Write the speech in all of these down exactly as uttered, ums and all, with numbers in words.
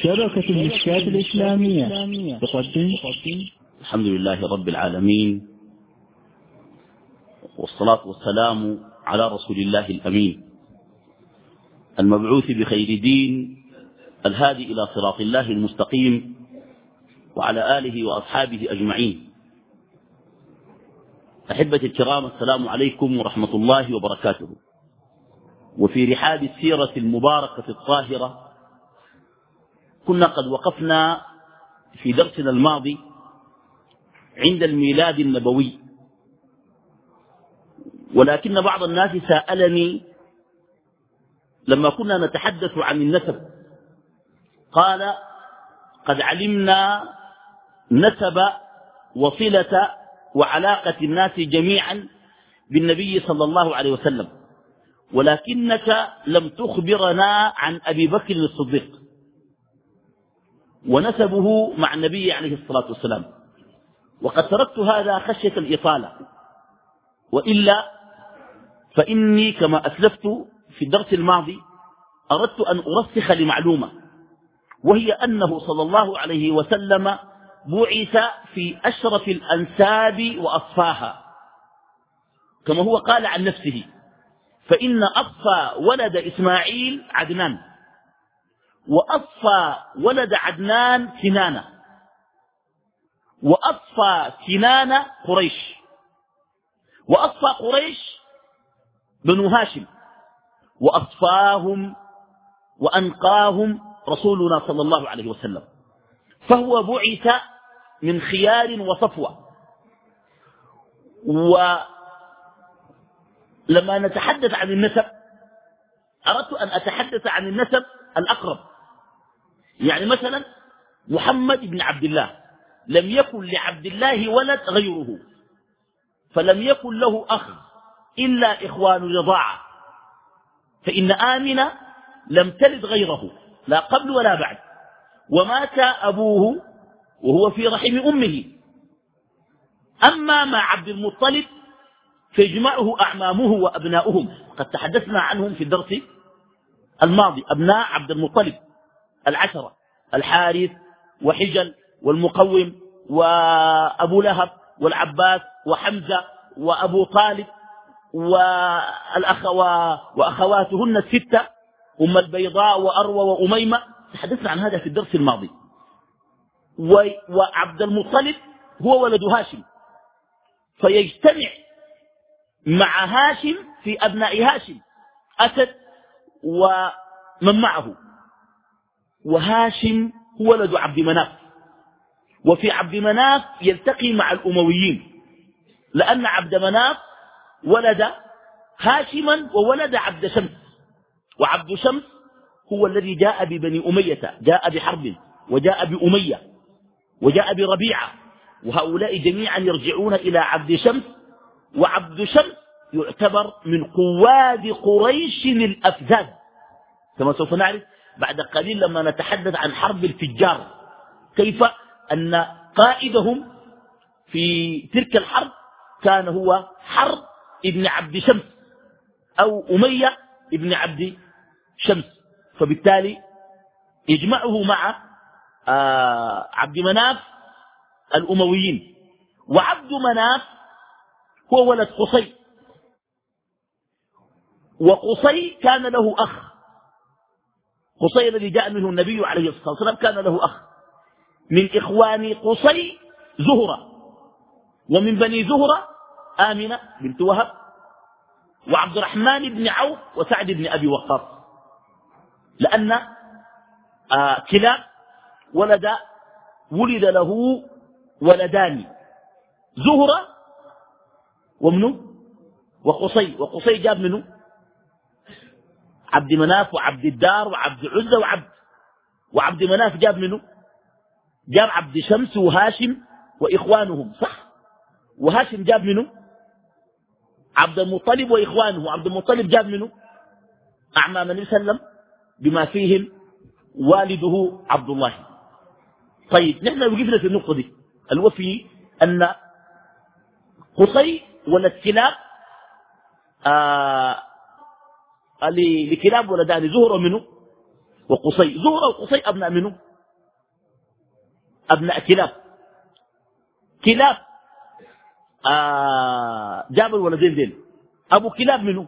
شبكة المشكات الإسلامية تقدم. الحمد لله رب العالمين، والصلاة والسلام على رسول الله الأمين المبعوث بخير دين الهادي إلى صراط الله المستقيم، وعلى آله وأصحابه أجمعين. أحبتي الكرام، السلام عليكم ورحمة الله وبركاته. وفي رحاب السيرة المباركة الطاهرة كنا قد وقفنا في درسنا الماضي عند الميلاد النبوي، ولكن بعض الناس سألني لما كنا نتحدث عن النسب، قال: قد علمنا نسب وصلة وعلاقة الناس جميعا بالنبي صلى الله عليه وسلم، ولكنك لم تخبرنا عن أبي بكر الصديق ونسبه مع النبي عليه الصلاة والسلام. وقد تركت هذا خشية الإطالة، وإلا فإني كما أسلفت في الدرس الماضي أردت أن أرسخ لمعلومة، وهي أنه صلى الله عليه وسلم بعث في أشرف الأنساب وأصفاها، كما هو قال عن نفسه: فإن أصفى ولد إسماعيل عدنان، وأصفى ولد عدنان كنانة، وأصفى كنانة قريش، وأصفى قريش بنو هاشم، وأصفاهم وأنقاهم رسولنا صلى الله عليه وسلم. فهو بعث من خيار وصفوة. ولما نتحدث عن النسب أردت أن أتحدث عن النسب الأقرب، يعني مثلا محمد بن عبد الله لم يكن لعبد الله ولد غيره، فلم يكن له أخ إلا إخوان الرضاعة، فإن آمنة لم تلد غيره لا قبل ولا بعد، ومات أبوه وهو في رحم أمه. أما مع عبد المطلب فيجمعه أعمامه وأبناؤهم، قد تحدثنا عنهم في الدرس الماضي: أبناء عبد المطلب العشرة: الحارث وحجل والمقوم وأبو لهب والعباس وحمزة وأبو طالب وأخواتهن الستة: أم البيضاء وأروى وأميمة. تحدثنا عن هذا في الدرس الماضي. وعبد المطلب هو ولد هاشم، فيجتمع مع هاشم في أبناء هاشم أسد ومن معه، وهاشم هو ولد عبد مناف، وفي عبد مناف يلتقي مع الأمويين، لأن عبد مناف ولد هاشما وولد عبد شمس، وعبد شمس هو الذي جاء ببني أمية، جاء بحرب وجاء بأمية وجاء بربيعة، وهؤلاء جميعا يرجعون إلى عبد شمس. وعبد شمس يعتبر من قواد قريش الأفزاز، كما سوف نعرف بعد قليل لما نتحدث عن حرب الفجار، كيف أن قائدهم في تلك الحرب كان هو حرب ابن عبد شمس أو أمية ابن عبد شمس، فبالتالي يجمعه مع آه عبد مناف الأمويين. وعبد مناف هو ولد قصي، وقصي كان له أخ، قصي الذي جاء منه النبي عليه الصلاة والسلام كان له أخ. من إخوان قصي زهرة، ومن بني زهرة آمنة بنت وهب، وعبد الرحمن بن عوف، وسعد بن أبي وقاص، لأن آه كلاب ولد ولد له ولدان: زهرة ومنه وقصي. وقصي جاب منه عبد مناف وعبد الدار وعبد عزة وعبد وعبد مناف جاب منه جاب عبد شمس وهاشم وإخوانهم، صح؟ وهاشم جاب منه عبد المطلب وإخوانه، عبد المطلب جاب منه أعمام النبي صلى الله عليه وسلم بما فيهم والده عبد الله. طيب نحن وقفنا في النقطة دي، الوفي أن قصي ولد كلاب آه لكلاب ولدان زهرة منه وقصي. زهرة وقصي أبناء منه أبناء كلاب كلاب آه جاب الولدين دين. أبو كلاب منه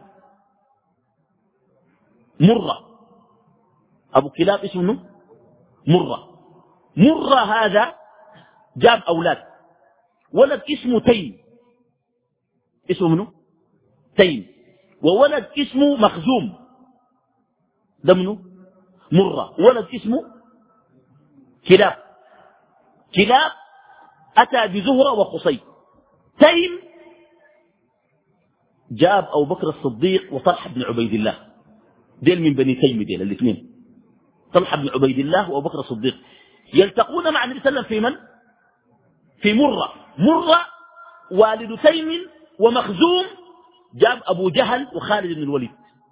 مرة، أبو كلاب اسمه منه مرة. مرة هذا جاب أولاد، ولد اسمه تيم، اسمه منه تيم، وولد اسمه مخزوم، ده منه مرة، ولد اسمه كلاب. كلاب أتى بزهرة وقصي. تيم جاب أبو بكر الصديق وطلحة بن عبيد الله، ديل من بني تيم، ديل الاثنين، طلحة بن عبيد الله وأبو بكر الصديق يلتقون مع النبي صلى الله عليه وسلم في من؟ في مرة. مرة والد تيم ومخزوم جاب أبو جهل وخالد بن الوليد.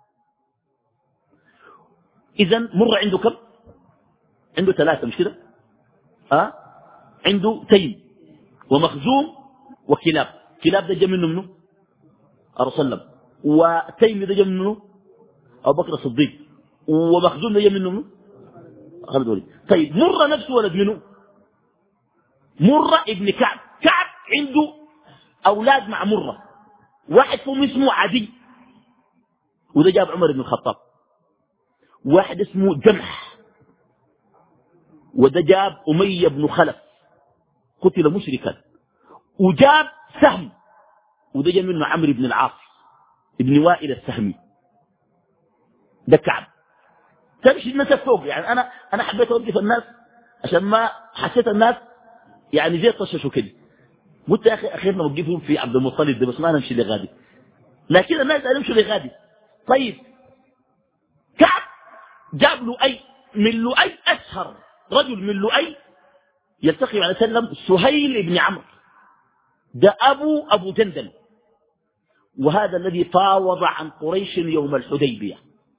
إذن مرة عنده كم؟ عنده ثلاثة مش كده؟ أه؟ عنده تيم ومخزوم وكلاب. كلاب ده جا منه منه الرسول صلى الله عليه وسلم، وتيم ده جا منه أبو بكر الصديق، ومخزوم ده جا منه منه خالد بن الوليد. طيب مرة نفسه ولد منه مرة ابن كعب. كعب عنده أولاد مع مرة، واحد فيهم اسمه عدي وده جاب عمر بن الخطاب، واحد اسمه جمح وده جاب أمية بن خلف قتل مشركا، وجاب سهم وده جاب منه عمرو بن العاص ابن وائل السهمي. ده كعب. تمشي الناس فوق. يعني أنا أنا حبيت أوقف الناس عشان ما حسيت الناس يعني زي طششوا كده. قلت يا أخي أخيرنا وقفهم في عبد المطلب ده، بس ما نمشي لغادي، لكن الناس نمشي لغادي. طيب كعب جاب لؤي، من لؤي أشهر رجل من لؤي يلتقي عليه وسلم سهيل بن عمرو، ده أبو أبو جندل، وهذا الذي فاوض عن قريش يوم الحديبية.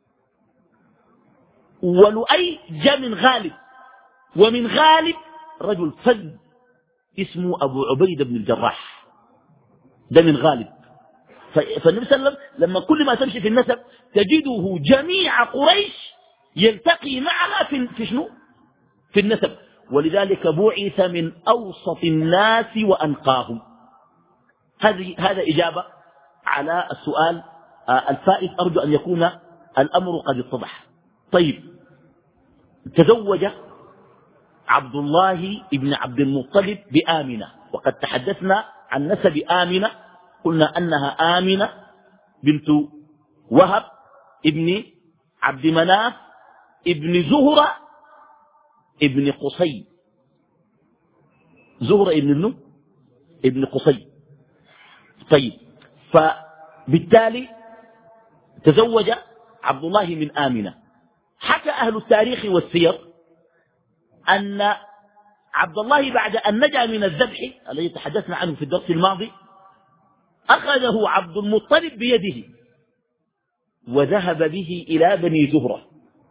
ولؤي جاء من غالب، ومن غالب رجل فذ اسمه أبو عبيدة بن الجراح، ده من غالب. فالنبي صلى الله عليه وسلم لما كل ما تمشي في النسب تجده جميع قريش يلتقي معها في في شنو؟ في النسب. ولذلك بعث من أوسط الناس وأنقاهم. هذه هذا إجابة على السؤال الفائت. أرجو أن يكون الأمر قد اتضح. طيب تزوج عبد الله بن عبد المطلب بآمنة، وقد تحدثنا عن نسب آمنة، قلنا أنها آمنة بنت وهب ابن عبد مناف ابن زهرة ابن قصي. زهرة ابن ابنه ابن قصي. طيب فبالتالي تزوج عبد الله من آمنة. حكى أهل التاريخ والسير أن عبد الله بعد أن نجا من الذبح الذي تحدثنا عنه في الدرس الماضي أخذه عبد المطلب بيده وذهب به إلى بني زهرة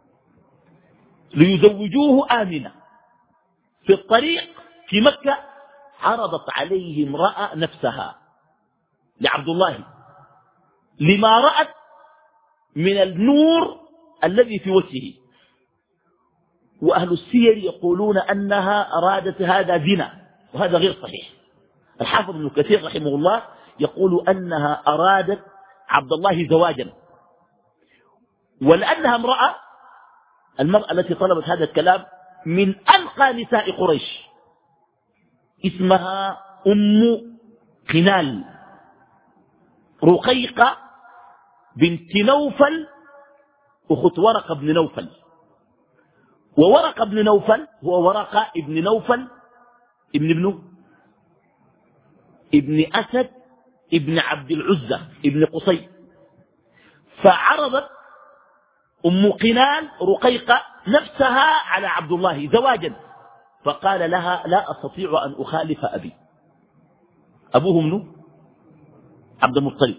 ليزوجوه آمنة. في الطريق في مكة عرضت عليه امرأة نفسها لعبد الله لما رأت من النور الذي في وجهه، وأهل السير يقولون أنها أرادت هذا زنا، وهذا غير صحيح. الحافظ ابن كثير رحمه الله يقول أنها أرادت عبد الله زواجا، ولأنها امرأة، المرأة التي طلبت هذا الكلام من أنقى نساء قريش، اسمها أم قنال رقيقة بنت نوفل أخت ورقة بن نوفل. وورقة بن نوفل هو ورقة ابن نوفل ابن ابنه ابن أسد ابن عبد العزة ابن قصي. فعرضت أم قنال رقيقة نفسها على عبد الله زواجا، فقال لها لا أستطيع أن أخالف أبي. أبوه منه عبد المطلب.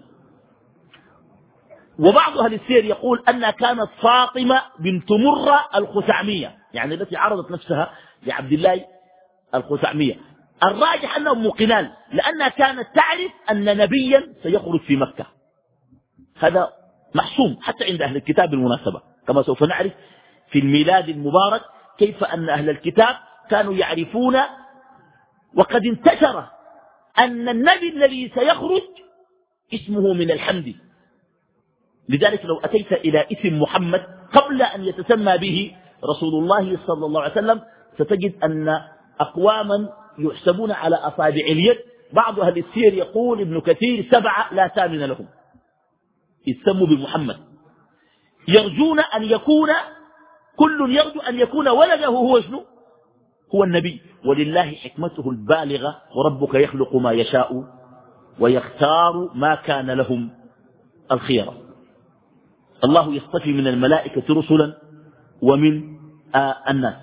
وبعض أهل السير يقول أنها كانت فاطمة بنت مرة الخثعمية، يعني التي عرضت نفسها لعبد الله الخثعمية. الراجح أنها أم قنال لأنها كانت تعرف أن نبيا سيخرج في مكة، هذا محسوم حتى عند أهل الكتاب بالمناسبة، كما سوف نعرف في الميلاد المبارك كيف أن أهل الكتاب كانوا يعرفون وقد انتشر أن النبي الذي سيخرج اسمه من الحمد. لذلك لو أتيت إلى اسم محمد قبل أن يتسمى به رسول الله صلى الله عليه وسلم ستجد أن أقواما يحسبون على أصابع اليد، بعض أهل السير يقول ابن كثير سبعة لا ثامن لهم يسموا بمحمد، يرجون أن يكون كل يرجو أن يكون ولده هو شنو؟ هو النبي. ولله حكمته البالغة وربك يخلق ما يشاء ويختار ما كان لهم الخيرة. الله يصطفي من الملائكة رسلا ومن آه الناس.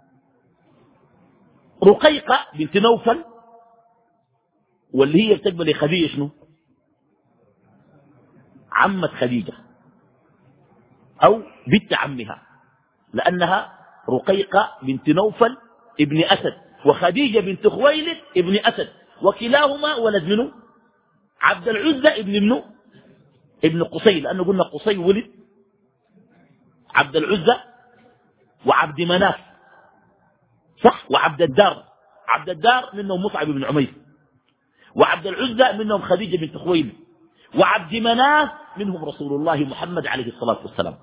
رقيقة بنت نوفل واللي هي بتقبل خديجة شنو؟ عمة خديجة أو بنت عمها، لأنها رقيقة بنت نوفل ابن أسد وخديجة بنت خويلد ابن أسد، وكلاهما ولد منه عبد العزة ابن منه ابن قصي، لأنه قلنا قصي ولد عبد العزة وعبد مناف صح، وعبد الدار، عبد الدار منهم مصعب بن عمير، وعبد العزة منهم خديجة بنت خويلد، وعبد مناف منهم رسول الله محمد عليه الصلاة والسلام.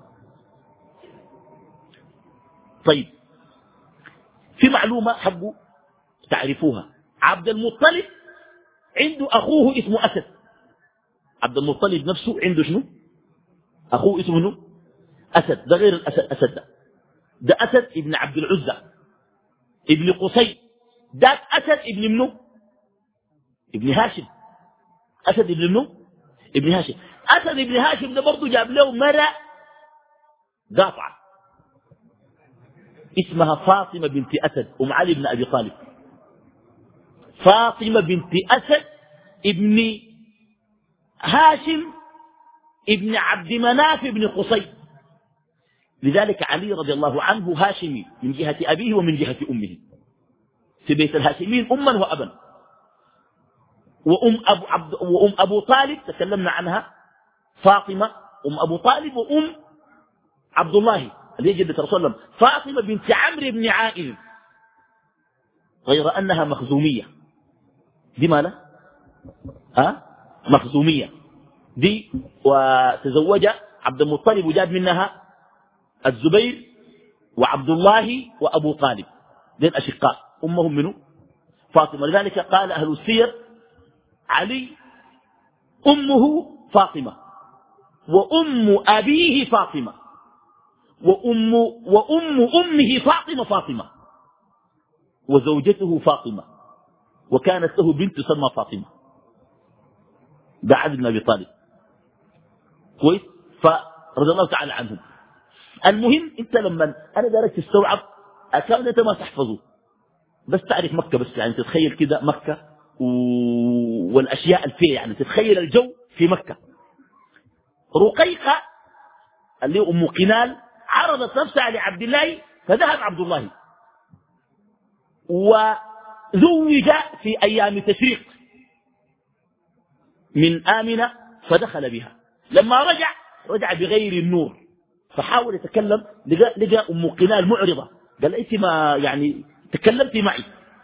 طيب في معلومة حبوا تعرفوها، عبد المطلب عنده أخوه اسمه أسد. عبد المطلب نفسه عنده شنو؟ أخوه اسمه شنو؟ أسد. ده غير الأسد، أسد ده ده أسد ابن عبد العزة ابن قصي، ده أسد ابن منه ابن هاشم. أسد ابن منه ابن هاشم. أسد ابن هاشم ده برضه جاب له مرأة قاطعة اسمها فاطمة بنت أسد أم علي بن أبي طالب. فاطمة بنت أسد ابن هاشم ابن عبد مناف ابن قصي. لذلك علي رضي الله عنه هاشمي من جهة أبيه ومن جهة أمه، في بيت الهاشمين أما وأبا. وأم أبو, عبد وأم أبو طالب تكلمنا عنها، فاطمة أم أبو طالب، وأم عبد الله اللي هي جدة رسول الله فاطمة بنت عمرو بن عائذ، غير أنها مخزومية. دي مالها ها مخزومية دي، وتزوج عبد المطلب وجاب منها الزبير وعبد الله وأبو طالب، دين أشقاء أمهم منه فاطمة. لذلك قال أهل السير علي أمه فاطمة وأم أبيه فاطمة وأم, وأم أمه فاطمة فاطمة وزوجته فاطمة، وكانت له بنت تسمى فاطمة. ده علي بن أبي طالب كويس، فرضي الله تعالى عنهم. المهم انت لما انا دارك تستوعب اكاد انت ما تحفظه، بس تعرف مكة، بس يعني تتخيل كده مكة و... والاشياء الفيه، يعني تتخيل الجو في مكة. رقيقة اللي ام قنال عرضت نفسها لعبد الله فذهب عبد الله وزوج في ايام تشريق من آمنة فدخل بها. لما رجع رجع بغير النور، فحاول يتكلم، لقى, لقى أم قنال معرضة، قال أنت ما يعني تكلمتي معي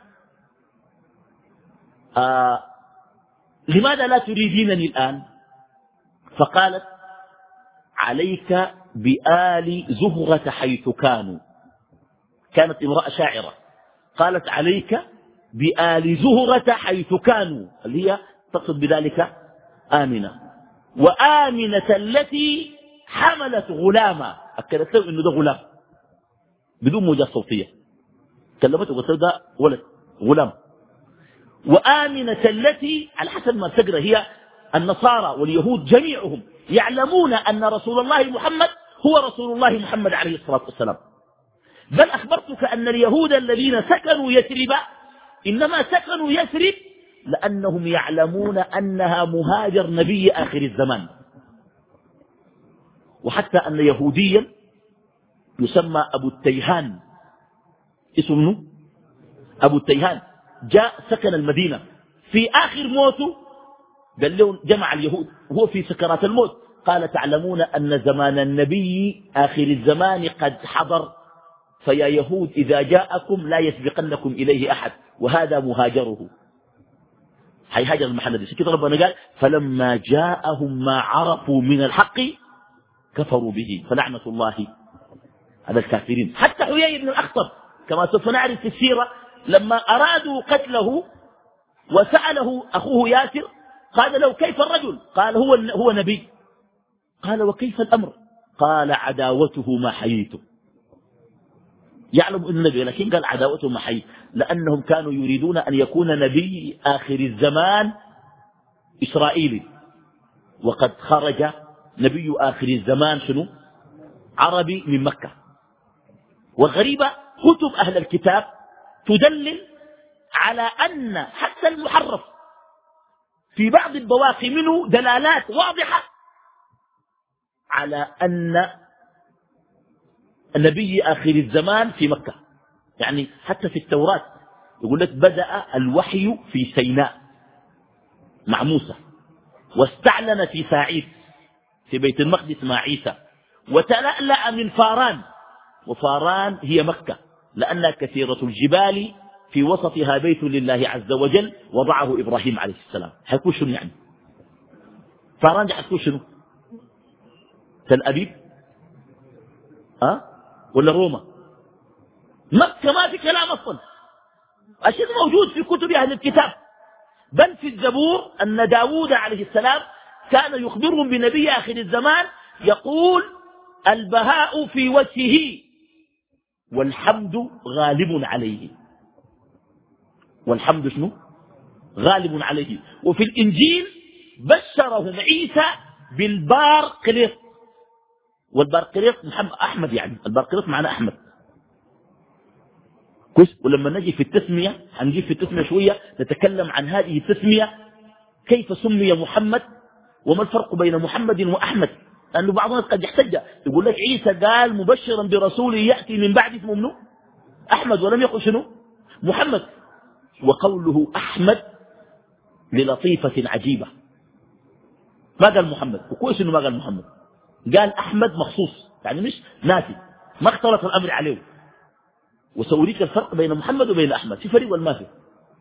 آه لماذا لا تريدينني الآن؟ فقالت عليك بآل زهرة حيث كانوا. كانت امرأة شاعرة، قالت عليك بآل زهرة حيث كانوا، اللي هي تقصد بذلك آمنة، وآمنة التي حملت غلاما، أكدت له إنه ده غلام بدون موجات صوتية، كلمته وقلت له ده ولد غلام. وآمنة التي على حسب ما تقرأ هي النصارى واليهود جميعهم يعلمون أن رسول الله محمد هو رسول الله محمد عليه الصلاة والسلام. بل أخبرتك أن اليهود الذين سكنوا يثرب إنما سكنوا يثرب لأنهم يعلمون أنها مهاجر نبي آخر الزمان. وحتى أن يهوديا يسمى أبو التيهان، اسمه أبو التيهان، جاء سكن المدينة في آخر موته، قال له جمع اليهود وهو في سكرات الموت، قال تعلمون أن زمان النبي آخر الزمان قد حضر، فيا يهود إذا جاءكم لا يسبقنكم إليه أحد وهذا مهاجره، هيهاجر المحل دي. كده ربنا قال فلما جاءهم ما عرفوا من الحق كفروا به فلعنة الله على الكافرين. حتى حيي بن الأخطب كما سوف نعرف في السيرة لما أرادوا قتله وسأله أخوه ياسر قال له كيف الرجل؟ قال هو هو نبي. قال وكيف الأمر؟ قال عداوته ما حييته. يعلم أنه نبي لكن قال عداوته ما حييت، لأنهم كانوا يريدون أن يكون نبي آخر الزمان إسرائيلي، وقد خرج نبي آخر الزمان شنو؟ عربي من مكة. والغريبة كتب أهل الكتاب تدلل على أن حتى المحرف في بعض البواقي منه دلالات واضحة على أن النبي آخر الزمان في مكة. يعني حتى في التوراة يقول لك بدأ الوحي في سيناء مع موسى، واستعلن في ساعيس في بيت المقدس مع عيسى، وتلألأ من فاران، وفاران هي مكة لأنها كثيرة الجبال في وسطها بيت لله عز وجل وضعه إبراهيم عليه السلام. حيكون شنو يعني؟ فاران دي حتكون شنو؟ تل أبيب أه؟ ولا روما؟ مكة ما في كلام أصلا. الشيء موجود في كتب أهل الكتاب، بل في الزبور أن داود عليه السلام كان يخبرهم بنبي آخر الزمان يقول البهاء في وجهه والحمد غالب عليه. والحمد شنو؟ غالب عليه. وفي الإنجيل بشرهم عيسى بالبارقليط، والبارقليط محمد أحمد، يعني البارقليط معناه أحمد. كويس. ولما نجي في التسمية هنجي في التسمية شوية نتكلم عن هذه التسمية كيف سمي محمد وما الفرق بين محمد وأحمد، لأنه بعض الناس قد يحتج يقول لك عيسى قال مبشرا برسول يأتي من بعد اسمه منه أحمد ولم يقل شنو؟ محمد. وقوله أحمد للطيفة عجيبة، ما قال محمد، وكويس إنه ما قال محمد، قال أحمد مخصوص، يعني مش ناسي، ما اختلط الأمر عليه. وسأريك الفرق بين محمد وبين أحمد، في فرق ولا ما في؟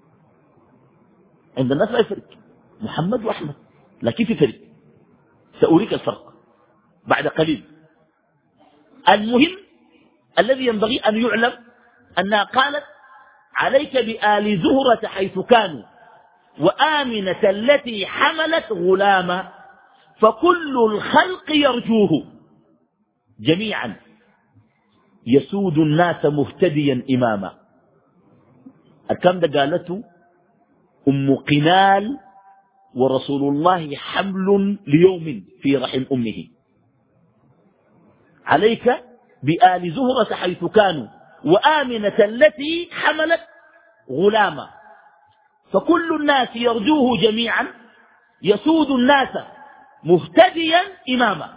عند الناس لا يفرق محمد وأحمد، لكن في فرق، سأريك الفرق بعد قليل. المهم الذي ينبغي أن يعلم أنها قالت عليك بآل زهرة حيث كانوا وآمنة التي حملت غلاما فكل الخلق يرجوه جميعا يسود الناس مهتديا إماما. الكلام ده قالته أم قنال ورسول الله حمل ليوم في رحم أمه. عليك بآل زهرة حيث كانوا وآمنة التي حملت غلاما فكل الناس يرجوه جميعا يسود الناس مهتديا إماما.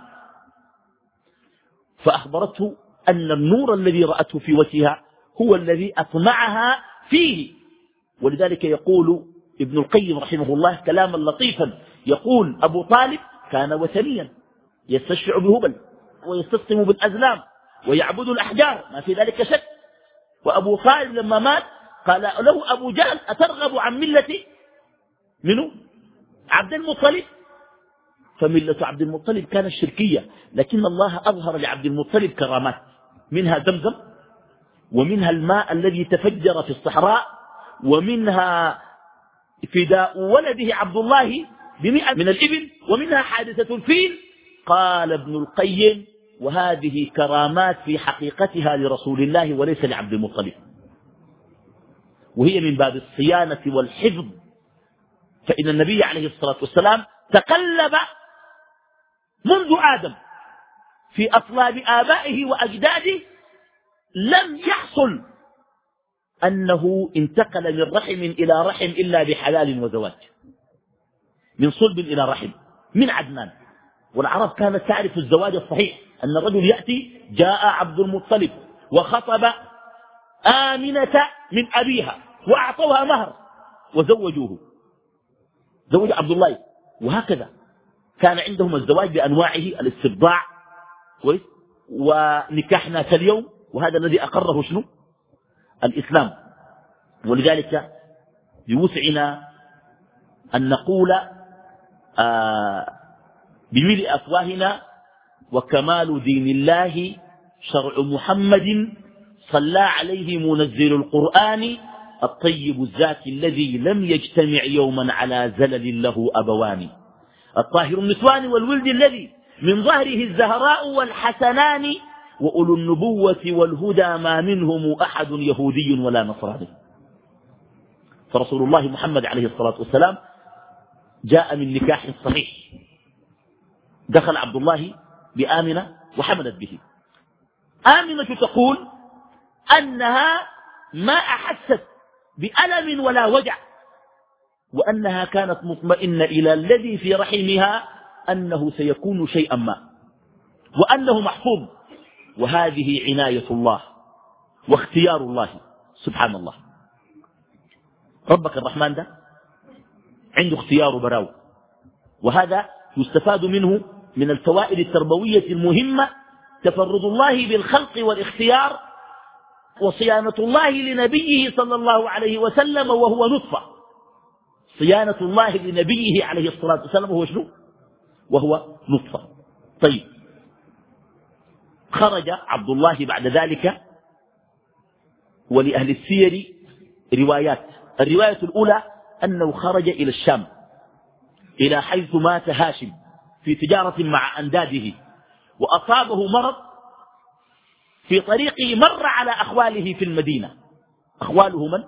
فأخبرته أن النور الذي رأته في وجهها هو الذي أطمعها فيه. ولذلك يقول ابن القيم رحمه الله كلاما لطيفا، يقول أبو طالب كان وثنيا يستشفع بهبل ويستسقم بالأزلام ويعبد الأحجار، ما في ذلك شك. وأبو طالب لما مات قال له أبو جهل أترغب عن ملة منه عبد المطلب؟ فملة عبد المطلب كانت شركية، لكن الله أظهر لعبد المطلب كرامات، منها زمزم، ومنها الماء الذي تفجر في الصحراء، ومنها فداء ولده عبد الله بمئة من الإبل، ومنها حادثة الفيل. قال ابن القيم وهذه كرامات في حقيقتها لرسول الله وليس لعبد المطلب، وهي من باب الصيانة والحفظ. فإن النبي عليه الصلاة والسلام تقلب منذ آدم في أصلاب آبائه وأجداده، لم يحصل أنه انتقل من رحم إلى رحم إلا بحلال وزواج، من صلب إلى رحم من عدنان. والعرب كانت تعرف الزواج الصحيح، أن الرجل يأتي جاء عبد المطلب وخطب آمنة من أبيها وأعطوها مهر وزوجوه، زوج عبد الله. وهكذا كان عندهم الزواج بأنواعه، الاستبضاع ونكاح ناس اليوم وهذا الذي أقره شنو؟ الإسلام. ولذلك بوسعنا أن نقول آه بملء أفواهنا وكمال دين الله شرع محمد صلى عليه منزل القرآن الطيب الزاكي الذي لم يجتمع يوما على زلل له أبوان الطاهر النسوان والولد الذي من ظهره الزهراء والحسنان وأولو النبوة والهدى ما منهم أحد يهودي ولا نصراني. فرسول الله محمد عليه الصلاة والسلام جاء من نكاح صحيح، دخل عبد الله بآمنة وحملت به. آمنة تقول أنها ما أحست بألم ولا وجع، وأنها كانت مطمئنة إلى الذي في رحمها أنه سيكون شيئا ما وأنه محفوظ. وهذه عناية الله واختيار الله سبحان الله. ربك الرحمن ده عنده اختيار براو، وهذا يستفاد منه من الفوائد التربوية المهمة تفرد الله بالخلق والاختيار وصيانة الله لنبيه صلى الله عليه وسلم وهو نطفة. صيانة الله لنبيه عليه الصلاة والسلام وهو شنو؟ وهو نطفة. طيب، خرج عبد الله بعد ذلك، ولأهل السير روايات. الرواية الأولى أنه خرج إلى الشام إلى حيث مات هاشم في تجارة مع أنداده، وأصابه مرض في طريقه مر على أخواله في المدينة. أخواله من؟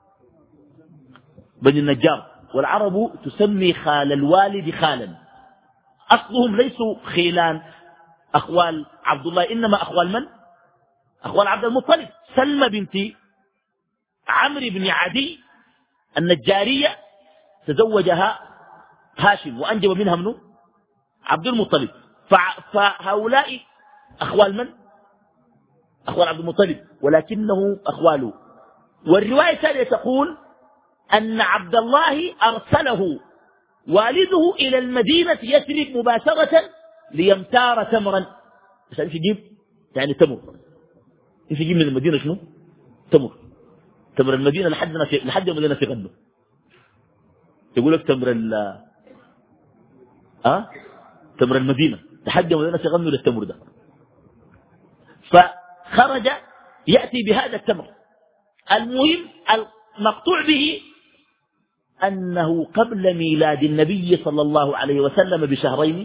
بني النجار، والعرب تسمي خال الوالد خالا، أصلهم ليسوا خيلان أخوال عبد الله، إنما أخوال من؟ أخوال عبد المطلب. سلمى بنت عمرو بن عدي النجارية تزوجها هاشم وأنجب منها منه عبد المطلب، فهؤلاء أخوال من؟ أخوال عبد المطلب، ولكنه أخواله. والرواية الثانية تقول أن عبد الله أرسله والده إلى المدينة يثرب مباشرة ليمتار تمرا، عشان يجيب يعني تمر، يجيب من المدينة شنو؟ تمر. تمر المدينة لحد ما في لحد المدينة في غنه، يقول لك تمر ال اه تمر المدينة لحد المدينة في غنه للتمر ده. فخرج يأتي بهذا التمر. المهم المقطوع به أنه قبل ميلاد النبي صلى الله عليه وسلم بشهرين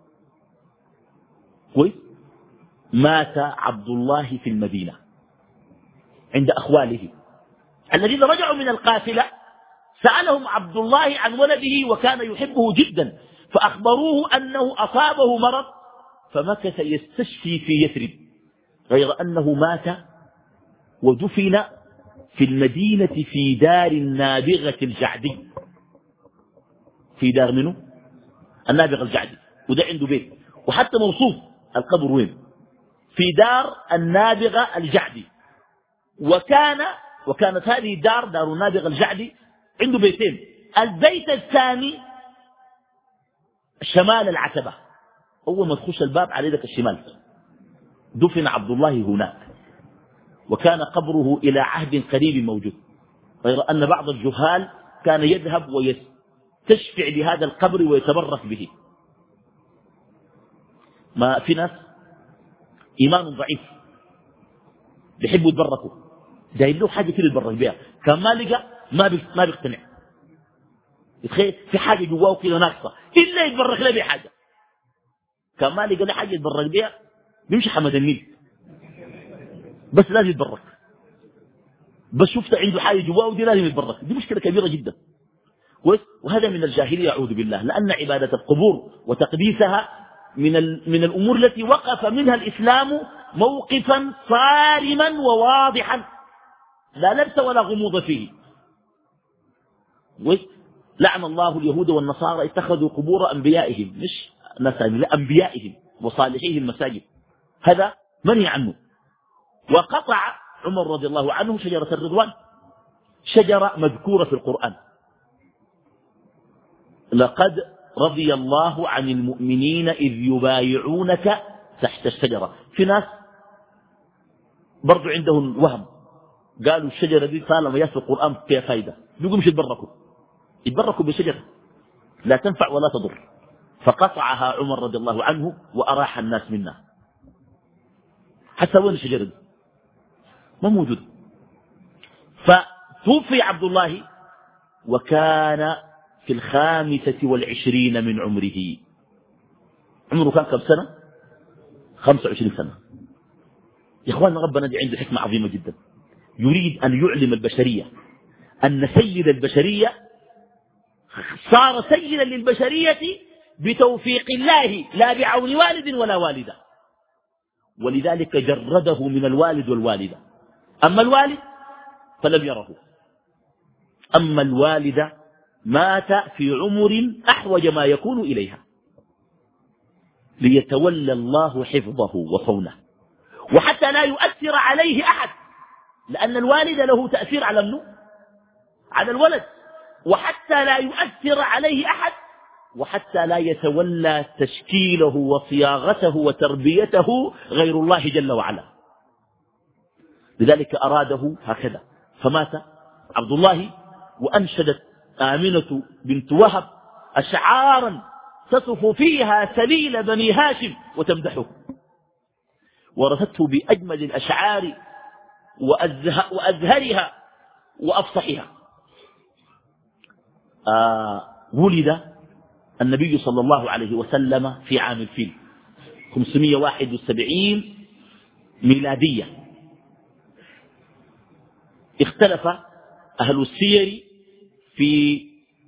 كويس مات عبد الله في المدينة عند أخواله الذين رجعوا من القافلة. سألهم عبد الله عن ولده وكان يحبه جدا، فأخبروه أنه أصابه مرض فمكث يستشفي في يثرب، غير أنه مات ودفن في المدينة في دار النابغة الجعدي. في دار منه؟ النابغة الجعدي، وده عنده بيت، وحتى موصوف القبر وين؟ في دار النابغة الجعدي. وكان وكانت هذه الدار دار النابغة الجعدي عنده بيتين. البيت الثاني شمال العتبة، أول ما تخش الباب على يدك الشمال. دفن عبد الله هناك، وكان قبره إلى عهد قريب موجود، غير أن بعض الجهال كان يذهب ويستشفع لهذا القبر ويتبرك به. ما في ناس إيمان ضعيف بيحبوا يتبركوا، داير له حاجة كده يتبرك بها، كان ما لقى ما ما بيقتنع. يتخيل في حاجة جواه كده ناقصة إلا يتبرك له بحاجة، كان ما لقى له حاجة يتبرك بها بيمشي حمد النيل بس لازم يتبرك. بس شفت عنده حاجة جواه ودي لازم يتبرك، دي مشكلة كبيرة جدا. وهذا من الجاهلية أعوذ بالله، لأن عبادة القبور وتقديسها من من الأمور التي وقف منها الإسلام موقفا صارما وواضحا لا لبس ولا غموض فيه. لعن الله اليهود والنصارى اتخذوا قبور أنبيائهم، مش مساجد، لا أنبيائهم وصالحيهم المساجد، هذا منهي عنه. وقطع عمر رضي الله عنه شجرة الرضوان، شجرة مذكورة في القرآن، لقد رضي الله عن المؤمنين إذ يبايعونك تحت الشجرة. في ناس برضو عندهم وهم، قالوا الشجرة دي طالما يا في القرآن فيها فايدة، بيقوم مش يتبركوا يتبركوا بشجرة لا تنفع ولا تضر، فقطعها عمر رضي الله عنه وأراح الناس منها. حتى وين الشجرة دي؟ ما موجود. فتوفي عبد الله وكان في الخامسة والعشرين من عمره. عمره كان كم سنة؟ خمسة وعشرين سنة. يا إخواننا ربنا دي عنده حكمة عظيمة جدا، يريد أن يعلم البشرية أن سيد البشرية صار سيدا للبشرية بتوفيق الله لا بعون والد ولا والدة، ولذلك جرده من الوالد والوالدة. أما الوالد فلم يره، أما الوالدة مات في عمر أحوج ما يكون إليها ليتولى الله حفظه وصونه، وحتى لا يؤثر عليه أحد، لأن الوالد له تأثير على ابنه على الولد، وحتى لا يؤثر عليه أحد، وحتى لا يتولى تشكيله وصياغته وتربيته غير الله جل وعلا. لذلك أراده هكذا، فمات عبد الله وأنشدت آمنة بنت وهب أشعارا تصف فيها سليل بني هاشم وتمدحه، ورثته بأجمل الأشعار وأزهرها وأفصحها. آه ولد النبي صلى الله عليه وسلم في عام الفيل خمسمائة وواحد وسبعين ميلادية. اختلف أهل السير في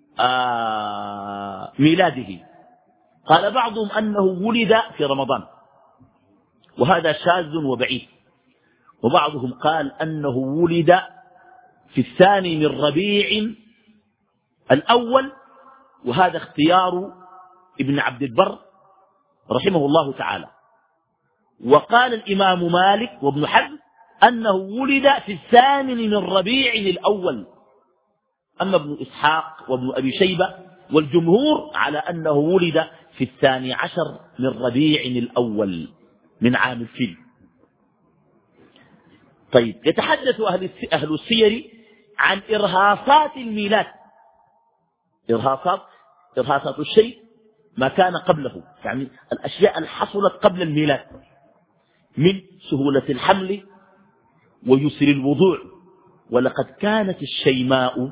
آه ميلاده، قال بعضهم أنه ولد في رمضان وهذا شاذ وبعيد، وبعضهم قال أنه ولد في الثاني من ربيع الأول، وهذا اختيار ابن عبد البر رحمه الله تعالى. وقال الإمام مالك وابن حزم أنه ولد في الثامن من ربيع الأول، أما ابن إسحاق وابن أبي شيبة والجمهور على أنه ولد في الثاني عشر من ربيع الأول من عام الفيل. طيب، يتحدث أهل السير عن إرهاصات الميلاد. إرهاصات إرهاصات الشيء ما كان قبله، يعني الأشياء اللي حصلت قبل الميلاد من سهولة الحمل ويسر الوضوع. ولقد كانت الشيماء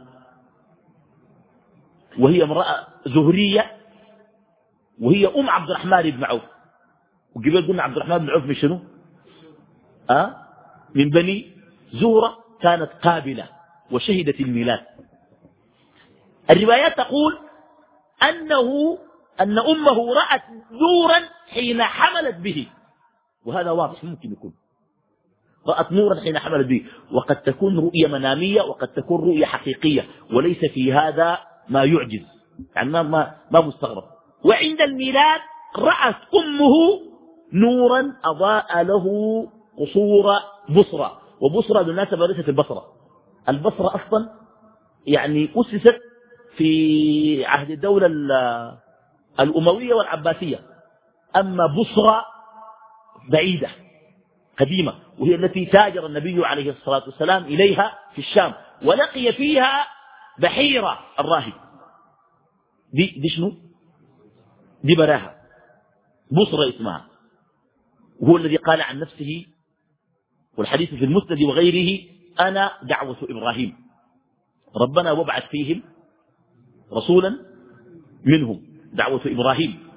وهي امرأة زهرية وهي أم عبد الرحمن بن عوف، وقبل قلنا عبد الرحمن بن عوف من شنو؟ أه؟ من بني زهرة، كانت قابلة وشهدت الميلاد. الروايات تقول أنه أن أمه رأت نورا حين حملت به، وهذا واضح ممكن يكون رأت نورا حين حملت به، وقد تكون رؤية منامية وقد تكون رؤية حقيقية، وليس في هذا ما يعجز، يعني ما, ما, ما مستغرب. وعند الميلاد رأت أمه نورا أضاء له قصور بصرى، وبصرى بالمناسبة ليست البصرة، البصرة أصلا يعني أسست في عهد الدولة الأموية والعباسية، أما بصرى بعيدة قديمة، وهي التي تاجر النبي عليه الصلاة والسلام إليها في الشام، ولقي فيها بحيرة الراهب. دي, دي شنو؟ دي براها، بصرى اسمها، وهو الذي قال عن نفسه والحديث في المسند وغيره: أنا دعوة إبراهيم، ربنا وابعث فيهم رسولا منهم، دعوة إبراهيم.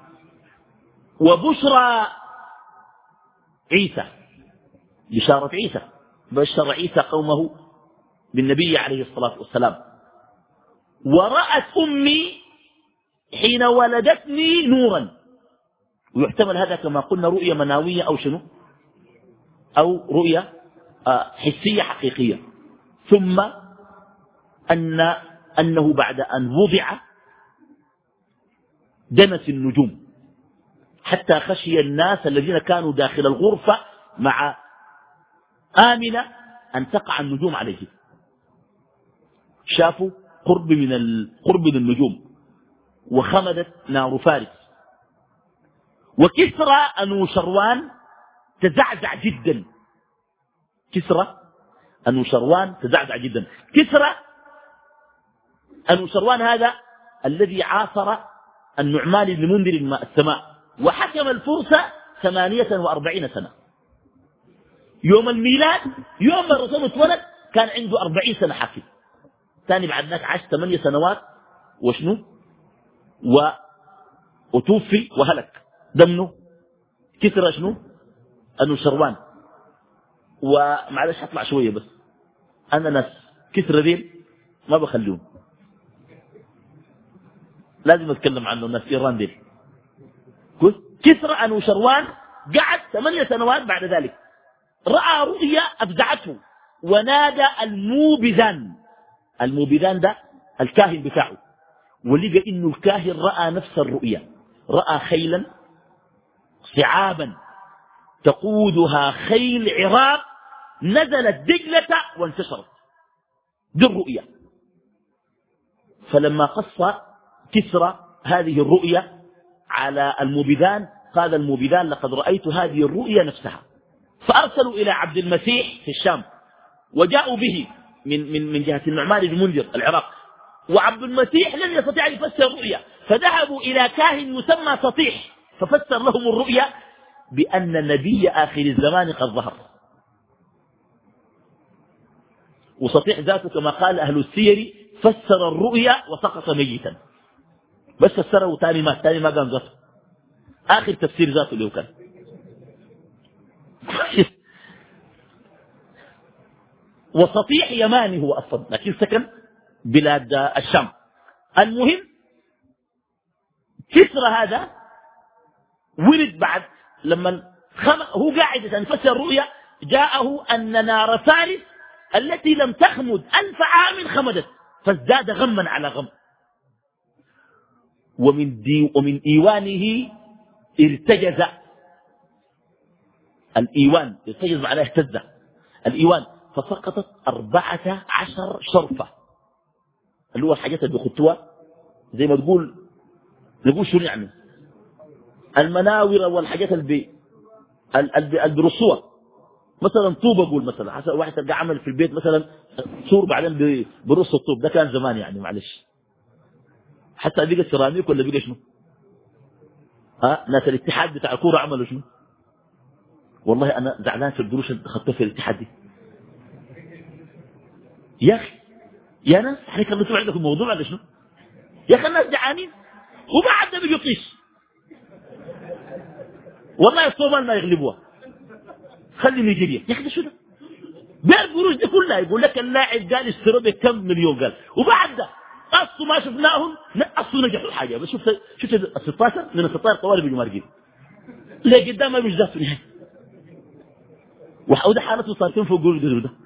وبشرى عيسى، بشارة عيسى، بشر عيسى قومه بالنبي عليه الصلاة والسلام. ورأت أمي حين ولدتني نورا، ويحتمل هذا كما قلنا رؤية مناوية أو شنو أو رؤية حسية حقيقية. ثم أن أنه بعد أن وضع دنت النجوم حتى خشي الناس الذين كانوا داخل الغرفة مع آمنة أن تقع النجوم عليه، شافوا قرب من قرب من النجوم، وخمدت نار فارس. وكسرى أنوشروان تزعزع جدا كسرى أنوشروان تزعزع جدا. كسرى أنوشروان هذا الذي عاصر النعمان بن منذر السماء وحكم الفرس ثمانية وأربعين سنة. يوم الميلاد يوم الرسول اتولد كان عنده أربعين سنة حاكم. ثاني بعد ذاك عاش ثمانية سنوات وشنو و... وتوفي وهلك. دمنه كسرى شنو أنوشروان. ومعلش هطلع شوية بس أنا ناس كسرى ذيل ما بخليهم لازم أتكلم عنه. ناس إيران ذيل كسرى أنوشروان قعد ثمانية سنوات. بعد ذلك رأى رؤيا أفزعته ونادى الموبذان. الموبذان ده الكاهن بتاعه ولقى إنه الكاهن رأى نفس الرؤيا. رأى خيلا صعابا تقودها خيل عراق نزلت دجلة وانتشرت. دي الرؤيا. فلما قص كسرى هذه الرؤيا على الموبذان قال الموبذان لقد رأيت هذه الرؤيا نفسها. فأرسلوا إلى عبد المسيح في الشام وجاءوا به من, من, من جهة النعمان بن منذر العراق. وعبد المسيح لم يستطيع أن يفسر الرؤيا فذهبوا إلى كاهن يسمى سطيح ففسر لهم الرؤيا بأن نبي آخر الزمان قد ظهر. وسطيح ذاته كما قال أهل السير فسر الرؤيا وسقط ميتا. بس فسره تاني مات تاني ما قام ذاته. آخر تفسير ذاته اللي هو كان وسطيح يماني هو أصلا لكن سكن بلاد الشام. المهم كسرى هذا ولد بعد لما خم... هو قاعد عشان يفسر الرؤيا جاءه أن نار فارس التي لم تخمد ألف عام خمدت فازداد غما على غم. ومن, دي ومن إيوانه ارتجز. الإيوان ارتجز معناه اهتز. الإيوان فسقطت أربعة عشر شرفة اللي هو الحاجات اللي بيخطوها زي ما تقول نقول شو يعني المناور والحاجات اللي برصوها مثلا طوب. اقول مثلا حسب واحد تلقى عمل في البيت مثلا سور بعدين برص الطوب ده كان زمان يعني معلش. حتى بقى سيراميك ولا بقى شنو ها ناس الاتحاد بتاع الكوره عملوا شنو. والله انا زعلان في الدروس اللي اخذتها في الاتحاد دي يا اخي. يا ناس احنا كلمتوا عندكم الموضوع ولا شنو يا اخي. الناس جعانين وبعد ده بيجوا طيش. والله الصومال ما يغلبوها خلي نيجيريا يا اخي. ده شو ده بير قروش دي كلها. يقول لك اللاعب قال اشتروا بكم مليون قال وبعد ده قصوا ما شفناهم نقصوا نجحوا الحاجه. بس شفت شفت ال ستاشر من ال ستاشر طوالي بيجوا مارقين لا قدام ما بيجوا في النهايه. وده حالته صارتين فوق القرود ده.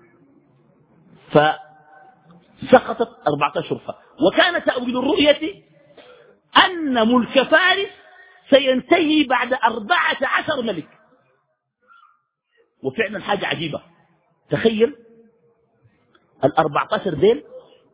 فسقطت أربعة عشر شرفة. وكان تأويل الرؤية أن ملك فارس سينتهي بعد أربعة عشر ملك. وفعلا حاجة عجيبة. تخيل الأربعة عشر ديل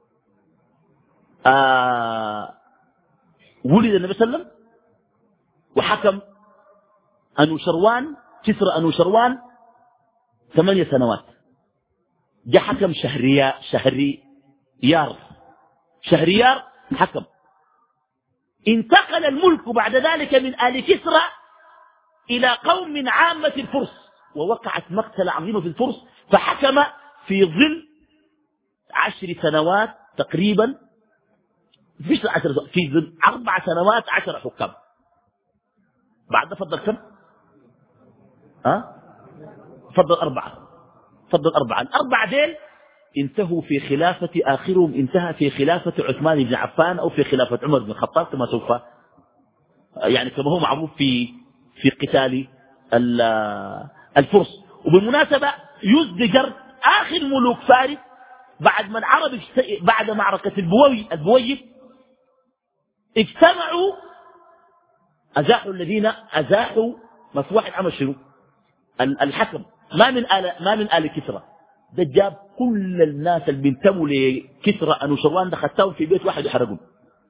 آه ولد النبي صلى الله عليه وسلم وحكم أنوشروان كسرى أنوشروان ثمانية سنوات. جاء حكم شهريار شهريار شهريار حكم. انتقل الملك بعد ذلك من آل كسرى إلى قوم من عامة الفرس ووقعت مقتل عظيمة في الفرس. فحكم في ظل عشر سنوات تقريبا فيش عشر في ظل أربع سنوات عشر حكام. بعد فضل كم ها فضل أربعة. فضل أربعة. الأربعة ديل انتهوا في خلافة آخرهم انتهى في خلافة عثمان بن عفان أو في خلافة عمر بن الخطاب كما سوف يعني كما هو معروف في في قتال الفرس. وبالمناسبة يزدجر آخر ملوك فارس بعد ما العرب بعد معركة البوي البويب اجتمعوا أزاحوا الذين أزاحوا ما في واحد عمل شنو الحكم ما من آل ما من آل كسرى. ده جاب كل الناس اللي بينتموا لكسرى أنوشروان ده خدتهم في بيت واحد يحرقون.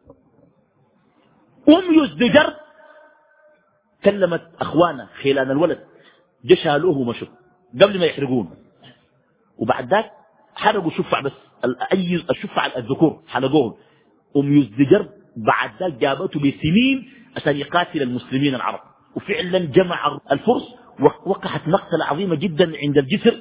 أم يزدجر كلمت أخوانا خيلان الولد جشالوه ومشوا قبل ما يحرقون. وبعد ذاك حرقوا شفع بس أي الشفع الذكور حرقوهم. أم يزدجر بعد ذاك جابته بسنين عشان يقاتل المسلمين العرب، وفعلا جمع الفرس ووقعت مقتلة عظيمة جدا عند الجسر،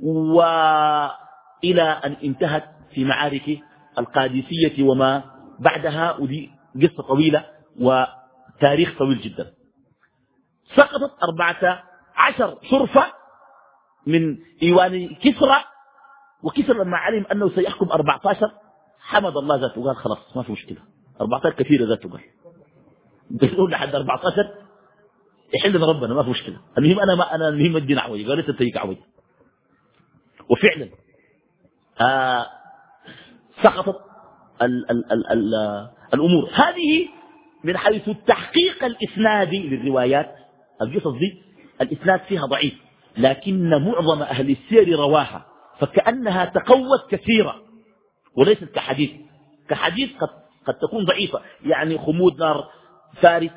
وإلى أن انتهت في معارك القادسية وما بعدها، ودي قصة طويلة وتاريخ طويل جدا. سقطت أربعة عشر شرفة من إيوان كسرى، وكسرى لما علم أنه سيحكم أربعة عشر حمد الله ذاته وقال خلاص ما في مشكلة، أربعة عشر كثيرة ذاته قال بيقول لحد أربعة عشر يحلنا ربنا ما في مشكلة، المهم أنا ما أنا المهم الدين عوجي، قال لسه تيجي عوجي. وفعلا آه سقطت ال ال ال ال الأمور هذه من حيث التحقيق الإسنادي للروايات. القصص دي الإسناد فيها ضعيف، لكن معظم أهل السير رواها، فكأنها تقوت كثيرا وليست كحديث. كحديث قد, قد تكون ضعيفة، يعني خمود نار فارس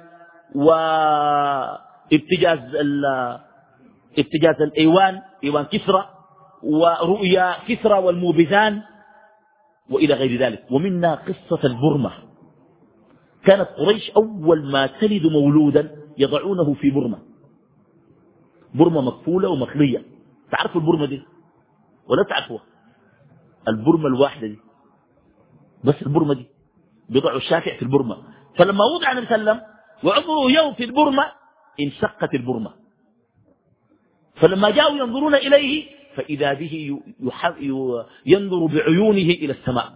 وابتجاز ابتجاز الإيوان إيوان كسرى ورؤيا كسرى والموبذان وإلى غير ذلك. ومنها قصة البرمة. كانت قريش أول ما تلد مولودا يضعونه في برمة، برمة مكفولة ومخلية. تعرفوا البرمة دي ولا تعرفوها؟ البرمة الواحدة دي بس، البرمة دي بيضعوا الشافع في البرمة. فلما وضع النبي صلى الله عليه وسلم وعمره يوم في البرمة انشقت البرمة، فلما جاءوا ينظرون إليه فإذا به ينظر بعيونه إلى السماء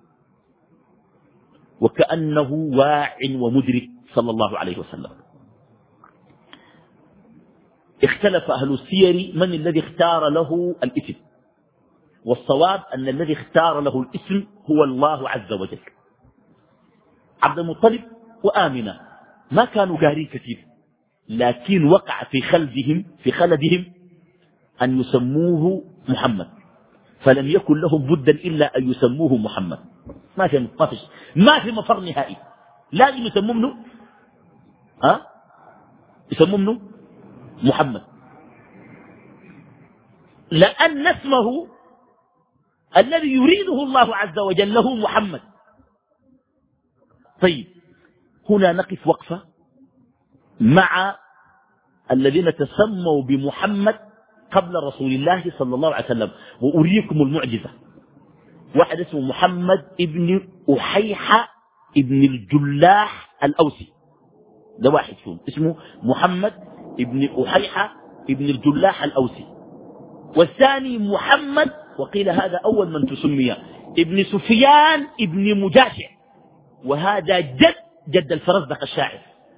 وكأنه واع ومدرك صلى الله عليه وسلم. اختلف أهل السير من الذي اختار له الاسم، والصواب أن الذي اختار له الاسم هو الله عز وجل. عبد المطلب وآمنة ما كانوا قارين كثير، لكن وقع في خلدهم في خلدهم أن يسموه محمد، فلم يكن لهم بدا إلا أن يسموه محمد. ما في ما في ما في مفر نهائي، لازم يسموه منه ها يسموه منه محمد، لأن اسمه الذي يريده الله عز وجل له محمد. طيب هنا نقف وقفة مع الذين تسموا بمحمد قبل رسول الله صلى الله عليه وسلم، وأريكم المعجزة. واحد اسمه محمد ابن أحيحة ابن الجلاح الأوسي، ده واحد فيهم اسمه محمد ابن أحيحة ابن الجلاح الأوسي. والثاني محمد، وقيل هذا أول من تسمي، ابن سفيان ابن مجاشع، وهذا جد جد الفرزدق الشاعر.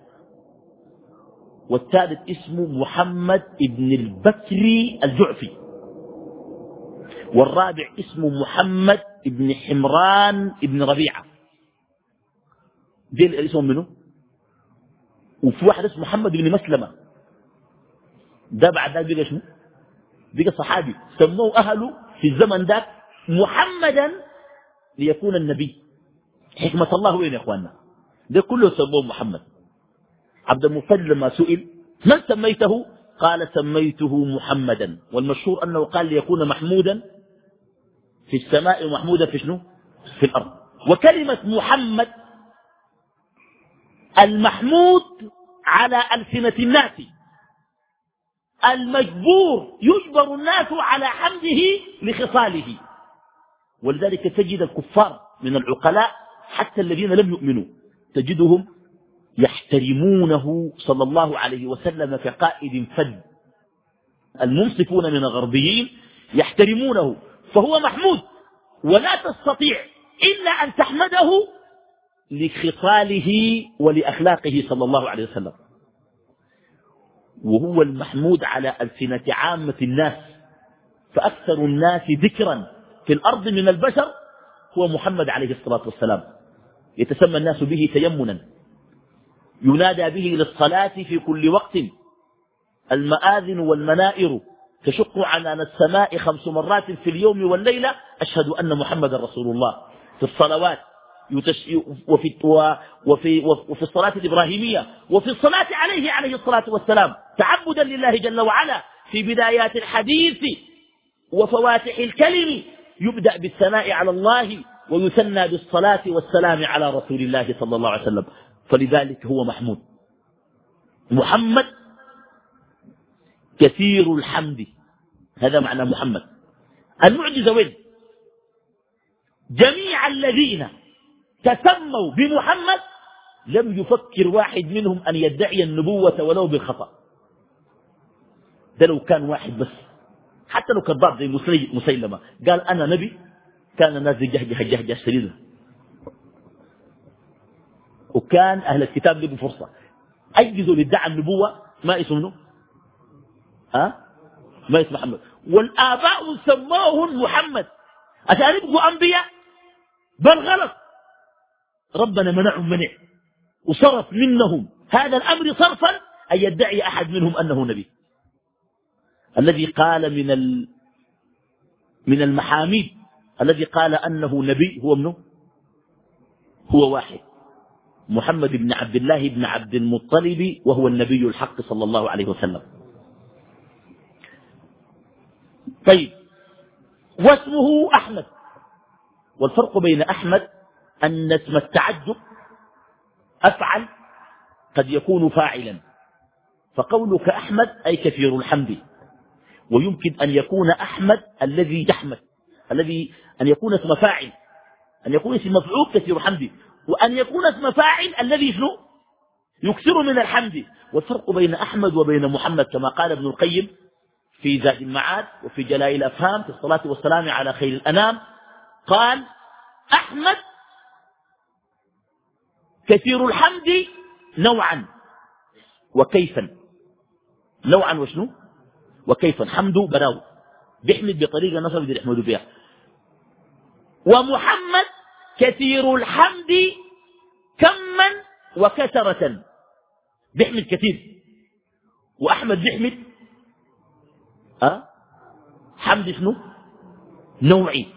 والثالث اسمه محمد ابن البكري الجعفي. والرابع اسمه محمد ابن حمران ابن ربيعة، دي الاسم منه. وفي واحد اسمه محمد بن مسلمة، ده بعد ذلك بقى شنو؟ بقى صحابي سموه أهله في الزمن ذاك محمدا ليكون النبي. حكمة الله وين يا اخواننا؟ ده كله سموه محمد. عبد المطلب لما سئل من سميته قال سميته محمدا، والمشهور أنه قال ليكون محمودا في السماء ومحمودا في شنو؟ في الأرض. وكلمة محمد المحمود على ألسنة الناس، المجبور يجبر الناس على حمده لخصاله. ولذلك تجد الكفار من العقلاء حتى الذين لم يؤمنوا تجدهم يحترمونه صلى الله عليه وسلم كقائد فذ. المنصفون من الغربيين يحترمونه، فهو محمود ولا تستطيع إلا أن تحمده لخصاله ولأخلاقه صلى الله عليه وسلم. وهو المحمود على ألسنة عامة الناس، فأكثر الناس ذكرا في الأرض من البشر هو محمد عليه الصلاة والسلام. يتسمى الناس به تيمنا، ينادى به للصلاة في كل وقت، المآذن والمنائر تشق عنان السماء خمس مرات في اليوم والليلة أشهد أن محمد رسول الله. في الصلوات وفي, وفي, وفي الصلاة الإبراهيمية وفي الصلاة عليه عليه الصلاة والسلام تعبدا لله جل وعلا في بدايات الحديث وفواتح الكلم يبدأ بالثناء على الله ويثنى بالصلاة والسلام على رسول الله صلى الله عليه وسلم، فلذلك هو محمود. محمد كثير الحمد، هذا معنى محمد. المعجزة وين؟ جميع الذين تسموا بمحمد لم يفكر واحد منهم أن يدعي النبوة ولو بالخطأ. ده لو كان واحد بس، حتى لو كذاب زي مسيلمة قال أنا نبي، كان الناس جهجه جهجه شديدة، وكان أهل الكتاب لقوا فرصة. أجزوا للدعاء النبوة ما اسمه أه؟ ما اسم محمد، والآباء سموهم محمد عشان يبقوا أنبياء، بل غلط. ربنا منعهم منع وصرف منهم هذا الأمر صرفا أن يدعي أحد منهم أنه نبي. الذي قال من ال... من المحاميد الذي قال أنه نبي هو منه هو واحد، محمد بن عبد الله بن عبد المطلب، وهو النبي الحق صلى الله عليه وسلم. طيب، واسمه أحمد. والفرق بين أحمد أن اسم التعجب أفعل قد يكون فاعلا، فقولك أحمد أي كثير الحمد، ويمكن أن يكون أحمد الذي يحمد، الذي أن يكون اسم فاعل، أن يكون اسم مفعول كثير الحمد، وأن يكون اسم فاعل الذي شنو يكثر من الحمد. والفرق بين أحمد وبين محمد كما قال ابن القيم في زاد المعاد وفي جلائل الأفهام في الصلاة والسلام على خير الأنام، قال أحمد كثير الحمد نوعا وكيفا. نوعا وشنو وكيفا. حمده براو بيحمد بطريقة الناس بيقدر يحمدوا بها. ومحمد كثير الحمد كما وكثرة، بيحمد كثير. وأحمد بيحمد أه؟ حمد شنو نوعي.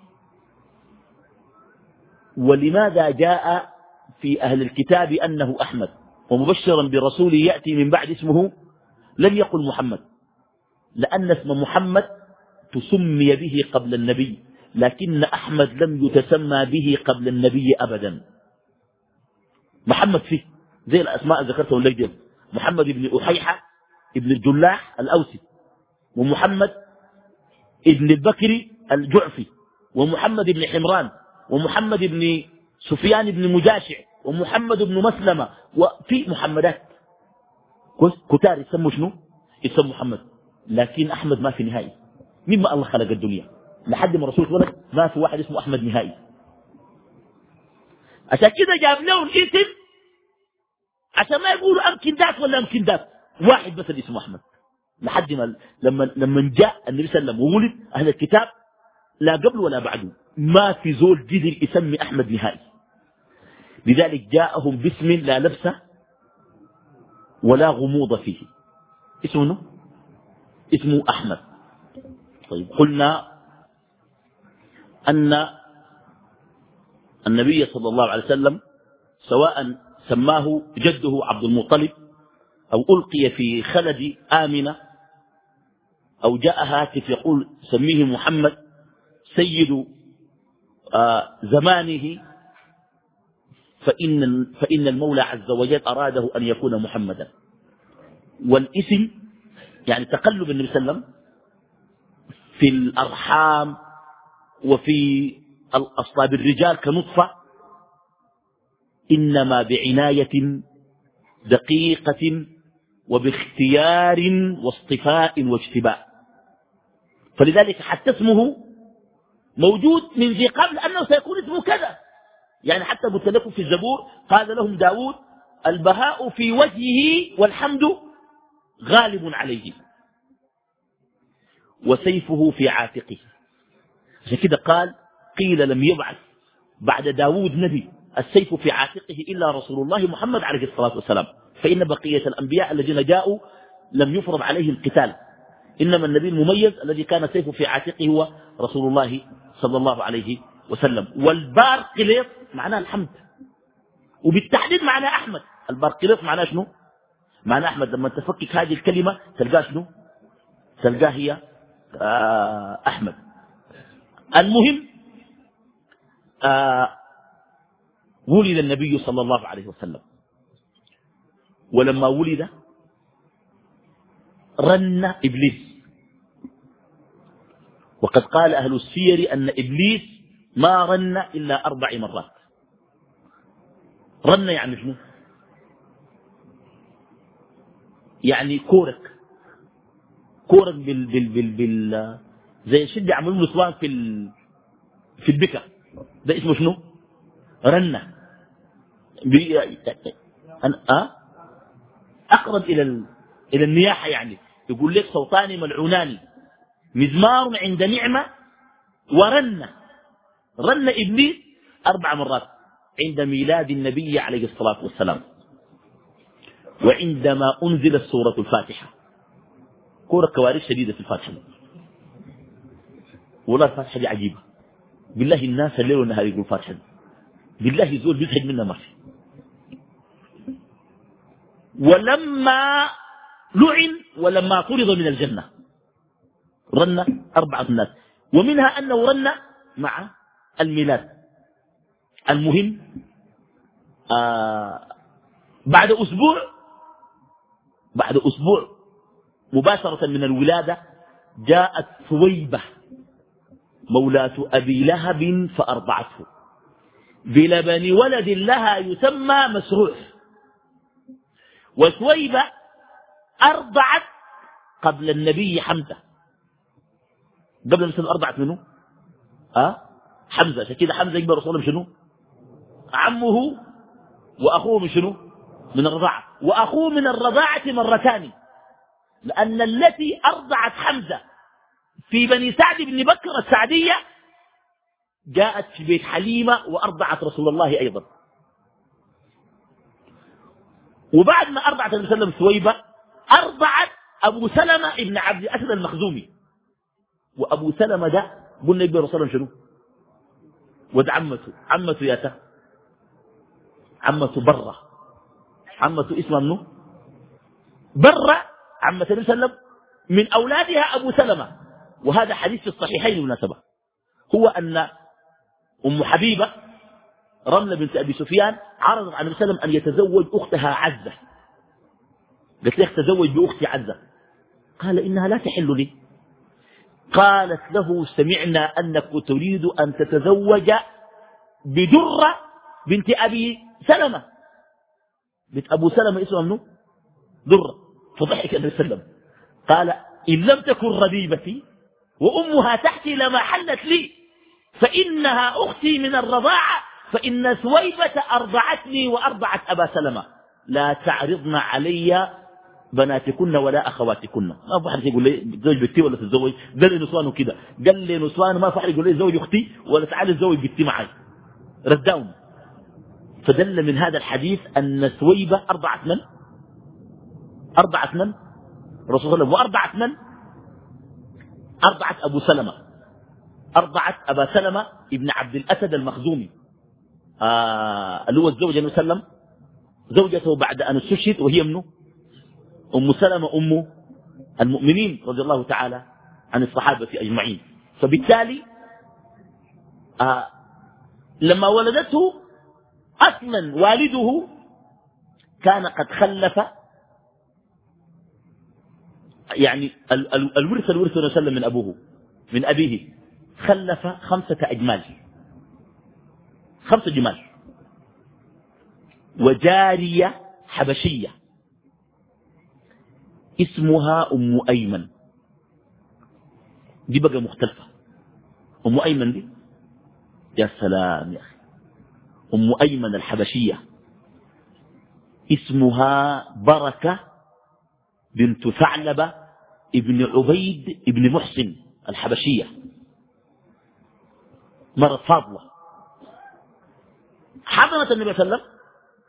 ولماذا جاء في أهل الكتاب أنه أحمد ومبشرا برسول يأتي من بعد اسمه لم يقل محمد؟ لأن اسم محمد تسمي به قبل النبي، لكن أحمد لم يتسمى به قبل النبي أبدا. محمد فيه زي الأسماء ذكرتهم لك دي، محمد بن أحيحة ابن الجلاح الأوسي، ومحمد ابن البكري الجعفي، ومحمد بن حمران، ومحمد بن سفيان بن مجاشع، ومحمد بن مسلمة، وفي محمدات كتار يسموا شنو يسموا محمد. لكن أحمد ما في نهائي، مما الله خلق الدنيا لحد ما رسول ولد ما في واحد اسمه أحمد نهائي. عشان كده جاب له الاسم عشان ما يقولوا أمكن ذات ولا أمكن ذات، واحد بس اللي اسمه أحمد. لحد ما لما لما جاء النبي صلى الله عليه وسلم وولد أهل الكتاب لا قبل ولا بعده ما في زول جدر يسمي أحمد نهائي. لذلك جاءهم باسم لا لبس ولا غموض فيه، اسمه اسمه أحمد. طيب، قلنا أن النبي صلى الله عليه وسلم سواء سماه جده عبد المطلب أو ألقي في خلد آمنة أو جاء هاتف يقول سميه محمد سيد آه زمانه، فإن, فإن المولى عز وجل أراده أن يكون محمدا. والاسم يعني تقلب النبي صلى الله عليه وسلم في الأرحام وفي أصلاب الرجال كنطفة إنما بعناية دقيقة وباختيار واصطفاء واجتباء. فلذلك حتى اسمه موجود من ذي قبل أنه سيكون اسمه كذا. يعني حتى قلت لكم في الزبور قال لهم داود البهاء في وجهه والحمد غالب عليه وسيفه في عاتقه. عشان كده قال قيل لم يبعث بعد داود نبي السيف في عاتقه إلا رسول الله محمد عليه الصلاة والسلام، فإن بقية الأنبياء الذين جاءوا لم يفرض عليهم القتال، إنما النبي المميز الذي كان السيف في عاتقه هو رسول الله صلى الله عليه وسلم. والبارقليط معناه الحمد، وبالتحديد معناه أحمد. البارقليط معناه شنو؟ معناه أحمد. لما تفكك هذه الكلمة تلقاه شنو؟ تلقاه هي آه أحمد. المهم آه ولد النبي صلى الله عليه وسلم، ولما ولد رن إبليس، وقد قال أهل السير أن إبليس ما رن إلا أربع مرات. رن يعني شنو؟ يعني كورك كورك بال بال بال بال زي الشد يعملون نسوان في ال في البكا، ده اسمه شنو؟ رنة. بي... أه؟ أقرب إلى ال... إلى النياحة، يعني يقول لك صوتان ملعونان مزمار عند نعمة ورنة. رن إبليس أربع مرات عند ميلاد النبي عليه الصلاة والسلام، وعندما أنزلت سورة الفاتحة. كورة كوارث شديدة في الفاتحة، والله الفاتحة دي عجيبة بالله. الناس الليل والنهار يقول الفاتحة دي بالله زول بيزهد منها ما في. ولما لعن ولما طرد من الجنة رن أربعة الناس، ومنها أنه رن مع الميلاد. المهم آه بعد أسبوع بعد أسبوع مباشرة من الولادة جاءت ثويبة مولاة أبي لهب فأرضعته بلبن ولد لها يسمى مسروح. وثويبة أرضعت قبل النبي حمزة، قبل مثل أرضعت منه أه؟ حمزة. عشان كده حمزة يكبر رسول الله شنو؟ عمه وأخوه من شنو؟ من الرضاعة. وأخوه من الرضاعة مرتان، لأن التي أرضعت حمزة في بني سعد بن بكر السعدية جاءت في بيت حليمة وأرضعت رسول الله أيضا. وبعد ما أرضعت النبي صلى الله عليه وسلم ثويبة أرضعت أبو سلمة ابن عبد الأسد المخزومي. وأبو سلمة ده قلنا يبقى رسول الله شنو؟ ود عمته عمته ياته عمته برة عمته اسمها منه برة عمة النبي صلى الله عليه وسلم، من أولادها أبو سلمة. وهذا حديث في الصحيحين بالمناسبة، هو أن أم حبيبة رملة بنت أبي سفيان عرضت على النبي صلى الله عليه وسلم أن يتزوج أختها عزة. قالت لي تزوج بأختي عزة. قال إنها لا تحل لي. قالت له سمعنا أنك تريد أن تتزوج بدرة بنت أبي سلمة. بنت أبو سلمة اسمها منه درة. فضحك النبي صلى الله عليه وسلم قال إن لم تكن ربيبتي وأمها تحتي لما حلت لي، فإنها أختي من الرضاعة، فإن ثويبة أرضعتني وأرضعت أبا سلمة، لا تعرضن علي بناتكن ولا أخواتكن. ما في حد يقول لي تزوج بنتي ولا تتزوج، قال لي نسوانه كده، قال لي نسوانه ما في حد يقول لي زوج أختي ولا تعالي تزوج بنتي معي، رداهم. فدل من هذا الحديث أن ثويبة أرضعت من؟ أرضعت من؟ رسول الله. وأرضعت من؟ أرضعت أبو سلمة، أرضعت أبا سلمة ابن عبد الأسد المخزومي، آه اللي هو الزوج النبي صلى الله عليه وسلم زوجته بعد أن استشهد، وهي منه أم سلمة أم المؤمنين رضي الله تعالى عن الصحابة أجمعين. فبالتالي آه لما ولدته أصلا والده كان قد خلف يعني ال ال الورث الورث صلى الله عليه وسلم من أبوه من أبيه، خلف خمسة أجمال، خمسة جمال، وجارية حبشية اسمها أم أيمن. دي بقى مختلفة. أم أيمن دي يا سلام يا أخي، أم أيمن الحبشية اسمها بركة بنت ثعلبة ابن عبيد ابن محسن الحبشية، مرة فاضلة، حضنت النبي صلى الله عليه وسلم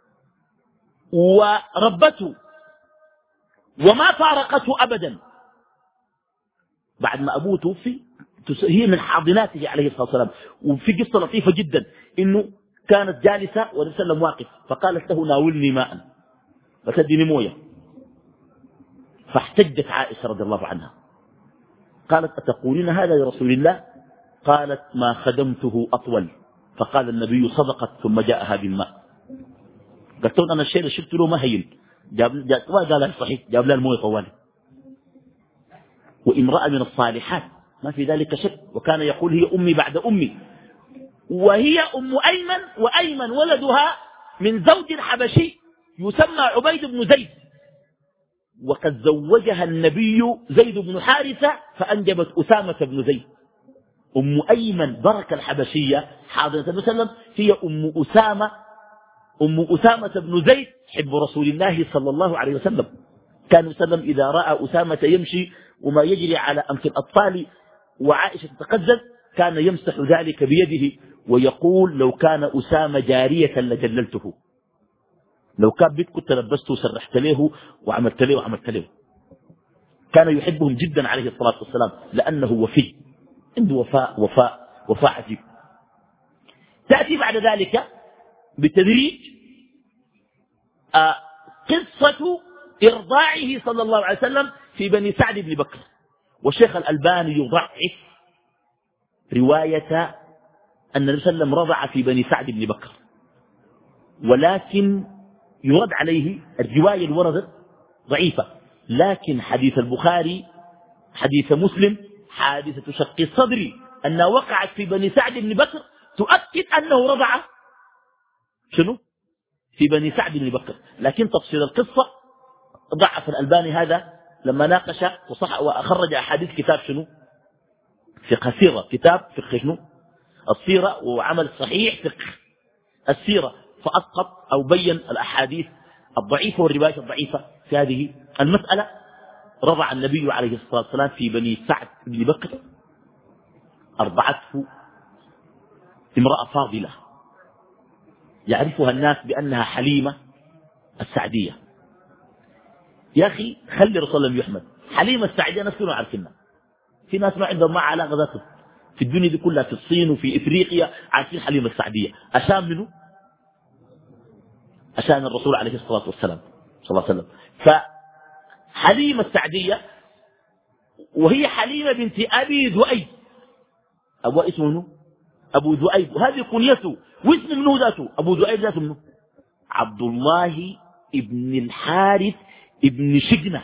وربته وما فارقته أبدا. بعد ما أبوه توفي هي من حاضناته عليه الصلاة والسلام. وفي قصة لطيفة جدا إنه كانت جالسة والنبي صلى الله عليه وسلم واقف، فقالت له ناولني ماء فتدني مويه، فاحتجت عائشة رضي الله عنها قالت أتقولين هذا لرسول الله؟ قالت ما خدمته أطول. فقال النبي صدقت ثم جاءها بالماء. قلت أنا الشيء اللي شفت له ما هين، جاب جاب قال صحيح، جاب لها المويه طوالي. وامرأة من الصالحات ما في ذلك شك، وكان يقول هي أمي بعد أمي، وهي أم أيمن، وأيمن ولدها من زوج حبشي يسمى عبيد بن زيد، وقد زوجها النبي زيد بن حارثة فأنجبت أسامة بن زيد. أم أيمن بركة الحبشية حاضرة النبي صلى الله عليه وسلم هي أم أسامة، أم أسامة بن زيد حب رسول الله صلى الله عليه وسلم. كان النبي صلى الله عليه وسلم إذا رأى أسامة يمشي وما يجري على أنف الأطفال وعائشة تتقزز كان يمسح ذلك بيده ويقول لو كان أسامة جارية لجللته، لو كان بيت كنت لبسته وسرحت له وعملت له وعملت له. كان يحبهم جدا عليه الصلاة والسلام لأنه وفي، عنده وفاء وفاء وفاء عجيب. تأتي بعد ذلك بالتدريج قصة إرضاعه صلى الله عليه وسلم في بني سعد بن بكر. والشيخ الألباني يضعف رواية أن النبي صلى الله عليه وسلم رضع في بني سعد بن بكر، ولكن يرد عليه الرواية اللي وردت ضعيفة، لكن حديث البخاري حديث مسلم حادثة شق الصدر أنها وقعت في بني سعد بن بكر تؤكد أنه رضع شنو في بني سعد بن بكر. لكن تفصيل القصة ضعف الألباني هذا لما ناقش وصح وأخرج أحاديث كتاب شنو فقه السيرة، كتاب فقه شنو السيرة، وعمل صحيح فقه السيرة، فأسقط أو بين الأحاديث الضعيفة والروايات الضعيفة في هذه المسألة. رضع النبي عليه الصلاة والسلام في بني سعد بن بكر، أرضعته امرأة فاضلة يعرفها الناس بأنها حليمة السعدية. يا أخي خلي رسول الله يحمد، حليمة السعدية ناس كلهم عارفينها، في ناس ما عندهم ما علاقة ذاته في الدنيا دي كلها، في الصين وفي إفريقيا عارفين حليمة السعدية. أشان منه أشان الرسول عليه الصلاة والسلام صلى الله عليه وسلم. فحليمة السعدية وهي حليمة بنت أبي ذؤيب، أبو اسمه منه أبو ذؤيب، وهذه كنيته، واسمه منه ذاته أبو ذؤيب ذاته منه عبد الله ابن الحارث ابن شجنة.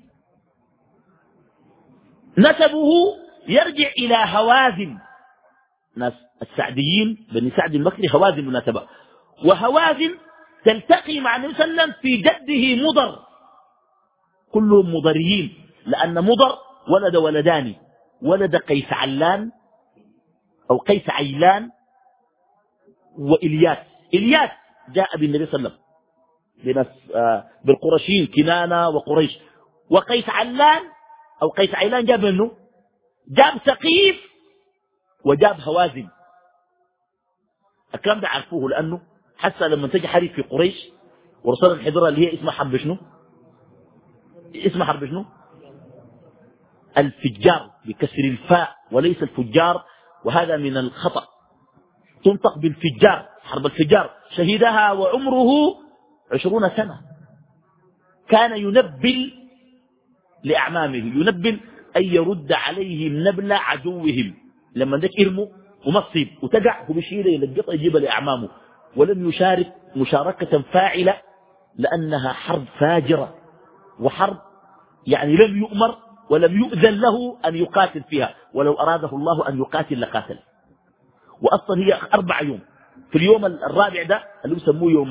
نسبه يرجع إلى هوازن، ناس السعديين بني سعد المكري هوازن مناسبة، وهوازن تلتقي مع النبي صلى الله عليه وسلم في جده مضر، كلهم مضريين، لأن مضر ولد ولدان، ولد قيس علان أو قيس عيلان وإلياس. إلياس جاء بالنبي صلى الله عليه وسلم بناس بالقرشين كنانة وقريش، وقيس علان أو قيس عيلان جاب منه جاب ثقيف وجاب هوازن. الكلام ده عرفوه لأنه حتى لما تجي حرب في قريش ورسول الحضرة اللي هي اسمها حرب شنو اسمها حرب شنو الفجار بكسر الفاء وليس الفجار، وهذا من الخطأ، تنطق بالفجار، حرب الفجار. شهدها وعمره عشرون سنة، كان ينبل لأعمامه، ينبل أن يرد عليهم نبل عدوهم، لما ذاك يرموا ومصيب وتقع هو بشيله يلقطها يجيبها لأعمامه، ولم يشارك مشاركة فاعلة لأنها حرب فاجرة وحرب يعني لم يؤمر ولم يؤذن له أن يقاتل فيها، ولو أراده الله أن يقاتل لقاتل. وأصلا هي أربع يوم، في اليوم الرابع ده اللي يسموه يوم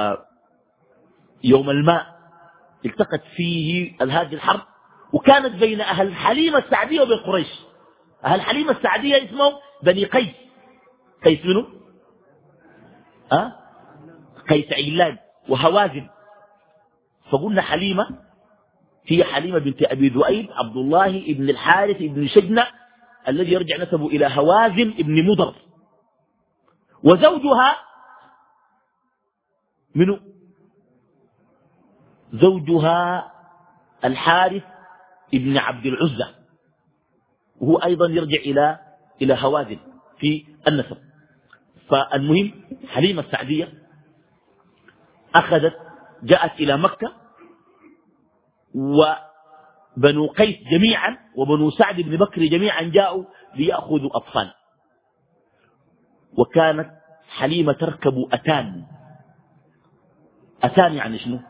يوم الماء التقت فيه هذه الحرب، وكانت بين أهل حليمة السعدية وبين قريش. أهل حليمة السعدية اسمهم بني قيس، قيس منه أه؟ قيس عيلان وهوازن. فقلنا حليمة هي حليمة بنت أبي ذؤيب عبد الله ابن الحارث ابن شجنة الذي يرجع نسبه إلى هوازن ابن مضر. وزوجها منه زوجها الحارث ابن عبد العزة، وهو أيضا يرجع إلى إلى هوازن في النسب. فالمهم حليمة السعدية أخذت جاءت إلى مكة بنو قيس جميعا وبنو سعد بن بكر جميعا جاءوا ليأخذوا أطفال. وكانت حليمة تركب أتان. أتان يعني شنو؟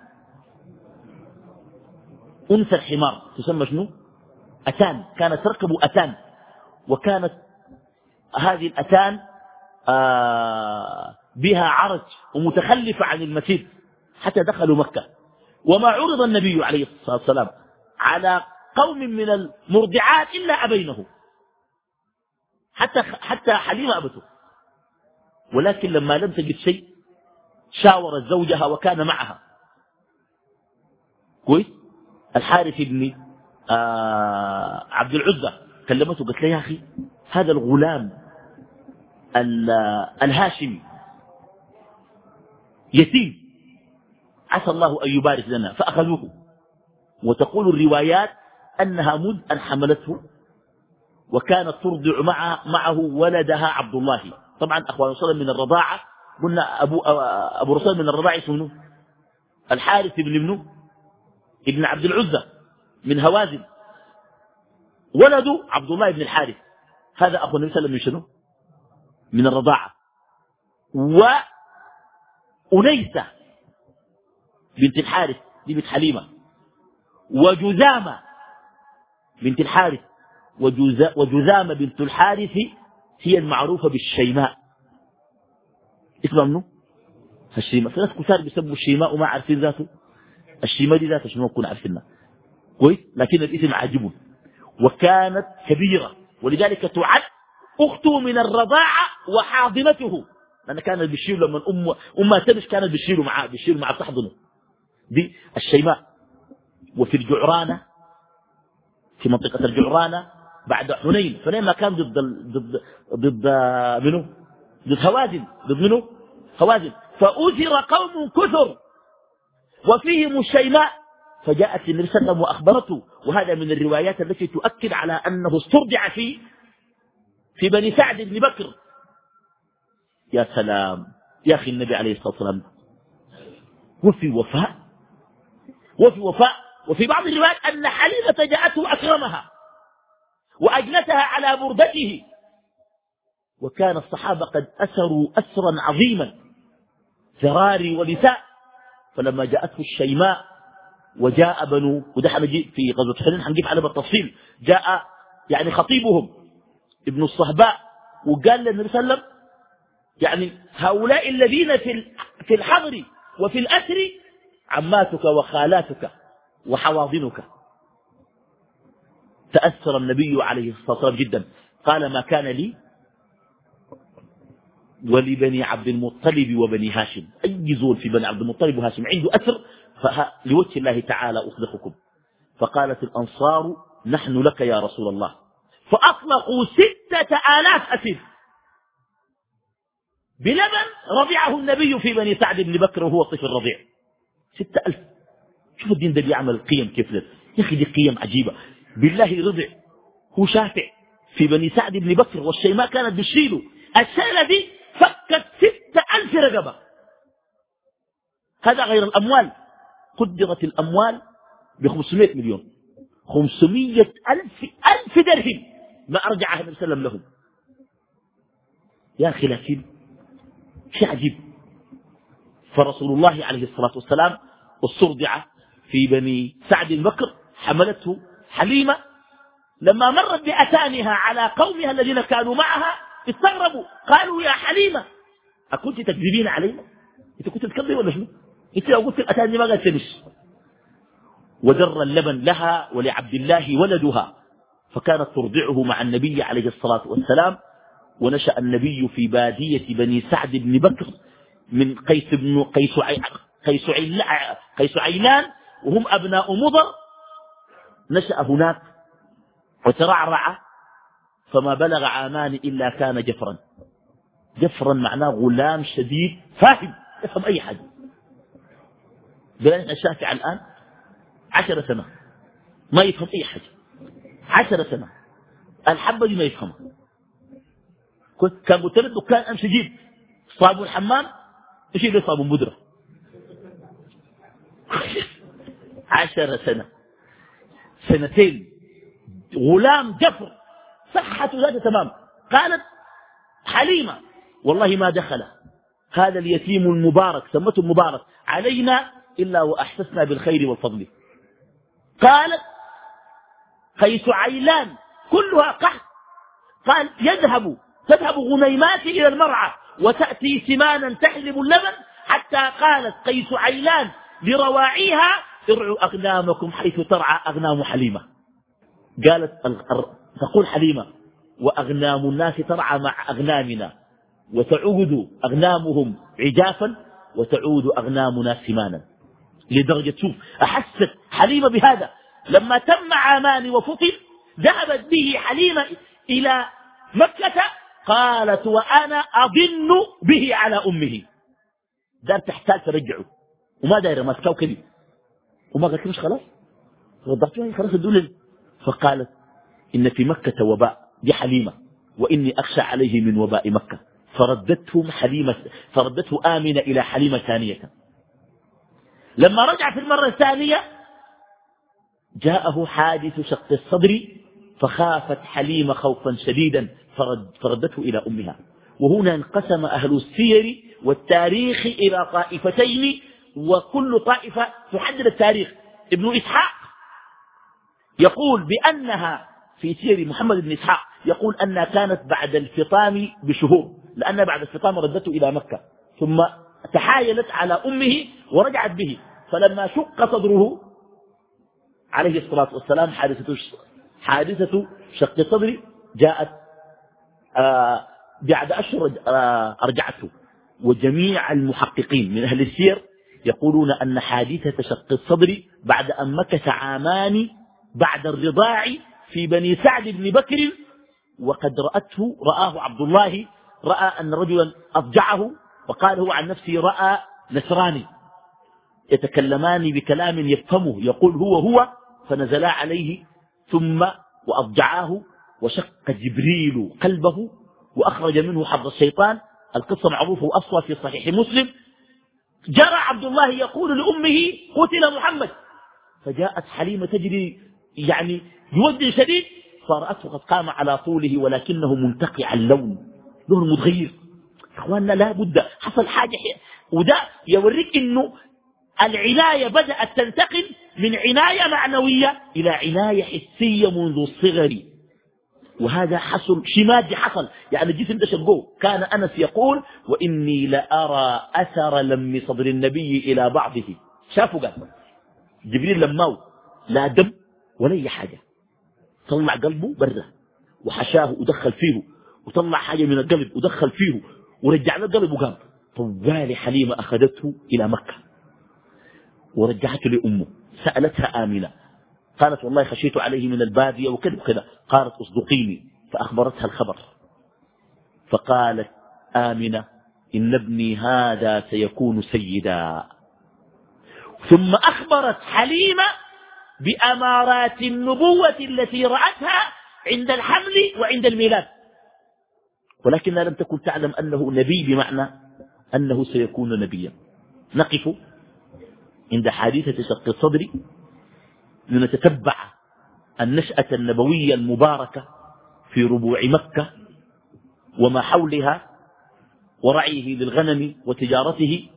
أنثى الحمار تسمى شنو؟ أتان. كانت تركب أتان، وكانت هذه الأتان آه بها عرج ومتخلفة عن المسير حتى دخلوا مكة. وما عرض النبي عليه الصلاة والسلام على قوم من المرضعات إلا أبينه، حتى حتى حليمة أبته. ولكن لما لم تجد شيء شاورت زوجها وكان معها كويس الحارث بن آه عبد العزة، كلمته قالت له يا أخي هذا الغلام الهاشمي يتيم، عسى الله أن يبارك لنا، فأخذوه. وتقول الروايات أنها مذ أن حملته وكانت ترضع معه, معه ولدها عبد الله. طبعا أخوان رسول من الرضاعة قلنا أبو, أبو رسول من الرضاعة اسمه الحارث بن ابنه ابن عبد العزة من هوازن، ولده عبد الله بن الحارث، هذا أخو النبي صلى الله عليه وسلم من الرضاعة. وأنيسة بنت الحارث دي بنت حليمة، وجذامة بنت الحارث، وجذامة بنت الحارث هي المعروفة بالشيماء. اسمها منه الشيماء. في ناس كثار بيسموا الشيماء وما عارفين ذاته الشيماء دي ذاته شنو نكون عارفينها كويس، لكن الاسم عجب. وكانت كبيرة ولذلك تعد أخته من الرضاعة وحاضنته، لأن كانت بتشيل لما أم أمها تبش كانت بتشيله معاه بتشيله معاه تحضنه. دي الشيماء. وفي الجعرانة في منطقة الجعرانة بعد حنين، حنين ما كان ضد ضد ضد منه ضد هوازن ضد منه هوازن، فأثر قوم كثر وفيهم الشيماء، فجاءت النبي صلى الله عليه وسلم وأخبرته. وهذا من الروايات التي تؤكد على أنه استرجع في في بني سعد بن بكر. يا سلام يا أخي النبي عليه الصلاة والسلام وفي وفاء وفي وفاء. وفي بعض الروايات أن حليمة جاءته أكرمها وأجلسها على بردته. وكان الصحابة قد أسروا أسرا عظيما ذراري ونساء. فلما جاءته الشيماء وجاء بنو وده حنجي في غزوة حنين حنجيب على بالتفصيل، جاء يعني خطيبهم ابن الصهباء وقال للنبي صلى الله عليه وسلم يعني هؤلاء الذين في في الحضر وفي الأسر عماتك وخالاتك وحواضنك. تأثر النبي عليه الصلاة والسلام جدا، قال ما كان لي ولبني عبد المطلب وبني هاشم، أي زول في بني عبد المطلب وهاشم عنده أثر فلوجه الله تعالى أصدقكم. فقالت الأنصار نحن لك يا رسول الله، فأطلقوا ستة آلاف أسير بلبن رضعه النبي في بني سعد بن بكر وهو طفل رضيع. ستة ألف. شوف الدين ده بيعمل القيم كيف ده يا أخي، دي قيم عجيبة. بالله رضع هو شافع في بني سعد بن بكر والشيماء كانت بتشيله. السنة دي فكت ستة ألف رقبة. هذا غير الأموال، قدرت الأموال بخمسمائة مليون، خمسمائة ألف ألف درهم ما أرجعها النبي صلى الله عليه وسلم لهم. يا أخي لكن شيء عجيب. فرسول الله عليه الصلاة والسلام استرضع في بني سعد بن بكر، حملته حليمة. لما مرت بأتانها على قومها الذين كانوا معها استغربوا، قالوا يا حليمة أكنت تكذبين علينا؟ أنت كنت تكذبي ولا شنو؟ أنت لو قلت الأتاني ما قالت تمش. ودر اللبن لها ولعبد الله ولدها، فكانت ترضعه مع النبي عليه الصلاة والسلام. ونشأ النبي في بادية بني سعد بن بكر من قيس بن قيس عي... قيس, عي... قيس عيلان، وهم أبناء مضر. نشأ هناك وترعرع، فما بلغ عامان إلا كان جفرا. جفرا معناه غلام شديد فاهم يفهم أي حاجة. بلان الشافع الآن عشر سنة ما يفهم أي حاجة، عشر سنة الحبة دي ما يفهمها. كان قلت له الدكان أمشي جيب صابون الحمام يشيل له صابون بودرة. عشر سنة. سنتين غلام جفر صحته ذاته تمام. قالت حليمة والله ما دخل هذا اليتيم المبارك سمته المبارك علينا إلا وأحسسنا بالخير والفضل. قالت قيس عيلان كلها قحط. قال يذهب تذهب غنيماتي إلى المرعى وتأتي سمانا تحلب اللبن حتى قالت قيس عيلان لرواعيها ارعوا أغنامكم حيث ترعى أغنام حليمة. قالت تقول حليمة وأغنام الناس ترعى مع أغنامنا وتعود أغنامهم عجافا وتعود أغنامنا سمانا. لدرجة شوف أحست حليمة بهذا لما تم عامان وفطر ذهبت به حليمة إلى مكة. قالت وأنا أظن به على أمه. دار تحتاج ترجعه وما دايره ماسكه كده وما قالت مش خلاص وضعتوها خلاص الدولة. فقالت إن في مكة وباء دي حليمة وإني أخشى عليه من وباء مكة. فردته حليمة فردته آمنة إلى حليمة ثانية. لما رجع في المرة الثانية جاءه حادث شق الصدر فخافت حليمة خوفا شديدا فرد فردته إلى أمها. وهنا انقسم أهل السير والتاريخ إلى طائفتين وكل طائفة تحدد التاريخ. ابن إسحاق يقول بأنها في سير محمد بن إسحاق يقول أنها كانت بعد الفطام بشهور لأنها بعد الفطام ردته إلى مكة ثم تحايلت على أمه ورجعت به. فلما شق صدره عليه الصلاة والسلام حادثة حادثة شق صدر جاءت آه بعد أشهر آه أرجعته. وجميع المحققين من أهل السير يقولون أن حادثة شق الصدر بعد أن مكث عامان بعد الرضاع في بني سعد بن بكر وقد رأته رآه عبد الله رأى أن رجلا أضجعه وقال هو عن نفسه رأى نسراني يتكلمان بكلام يفهمه يقول هو هو فنزلا عليه ثم وأضجعاه وشق جبريل قلبه وأخرج منه حظ الشيطان. القصة معروفة وأصلها في صحيح مسلم. جرى عبد الله يقول لأمه قتل محمد فجاءت حليمة تجري يعني بوجه شديد فرأته قد قام على طوله ولكنه منتقع اللون لون متغير. اخواننا لا بد حصل حاجة وده يوريك انه العناية بدأت تنتقل من عناية معنوية إلى عناية حسية منذ الصغر. وهذا حصل شماد حصل يعني الجسم ده شقوه. كان أنس يقول وإني لأرى أثر لم صدر النبي إلى بعضه. شافوا قال جبريل لماو لا دم ولا أي حاجة طلع قلبه برا وحشاه ودخل فيه وطلع حاجة من القلب ودخل فيه ورجع له القلب وقام. طوال حليمة أخذته إلى مكة ورجعته لأمه. سألتها آمنة قالت والله خشيت عليه من البادية وكذا وكذا. قالت اصدقيني فأخبرتها الخبر. فقالت آمنة إن ابني هذا سيكون سيدا. ثم أخبرت حليمة بأمارات النبوة التي رأتها عند الحمل وعند الميلاد ولكنها لم تكن تعلم أنه نبي بمعنى أنه سيكون نبيا. نقف عند حادثة شق الصدر لنتتبع النشأة النبوية المباركة في ربوع مكة وما حولها ورعيه للغنم وتجارته.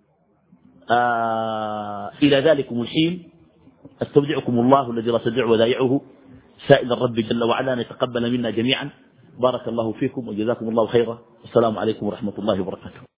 آه إلى ذلكم الحين استودعكم الله الذي لا تضيع ودائعه سائل الرب جل وعلا أن يتقبل منا جميعا. بارك الله فيكم وجزاكم الله خيرا. والسلام عليكم ورحمة الله وبركاته.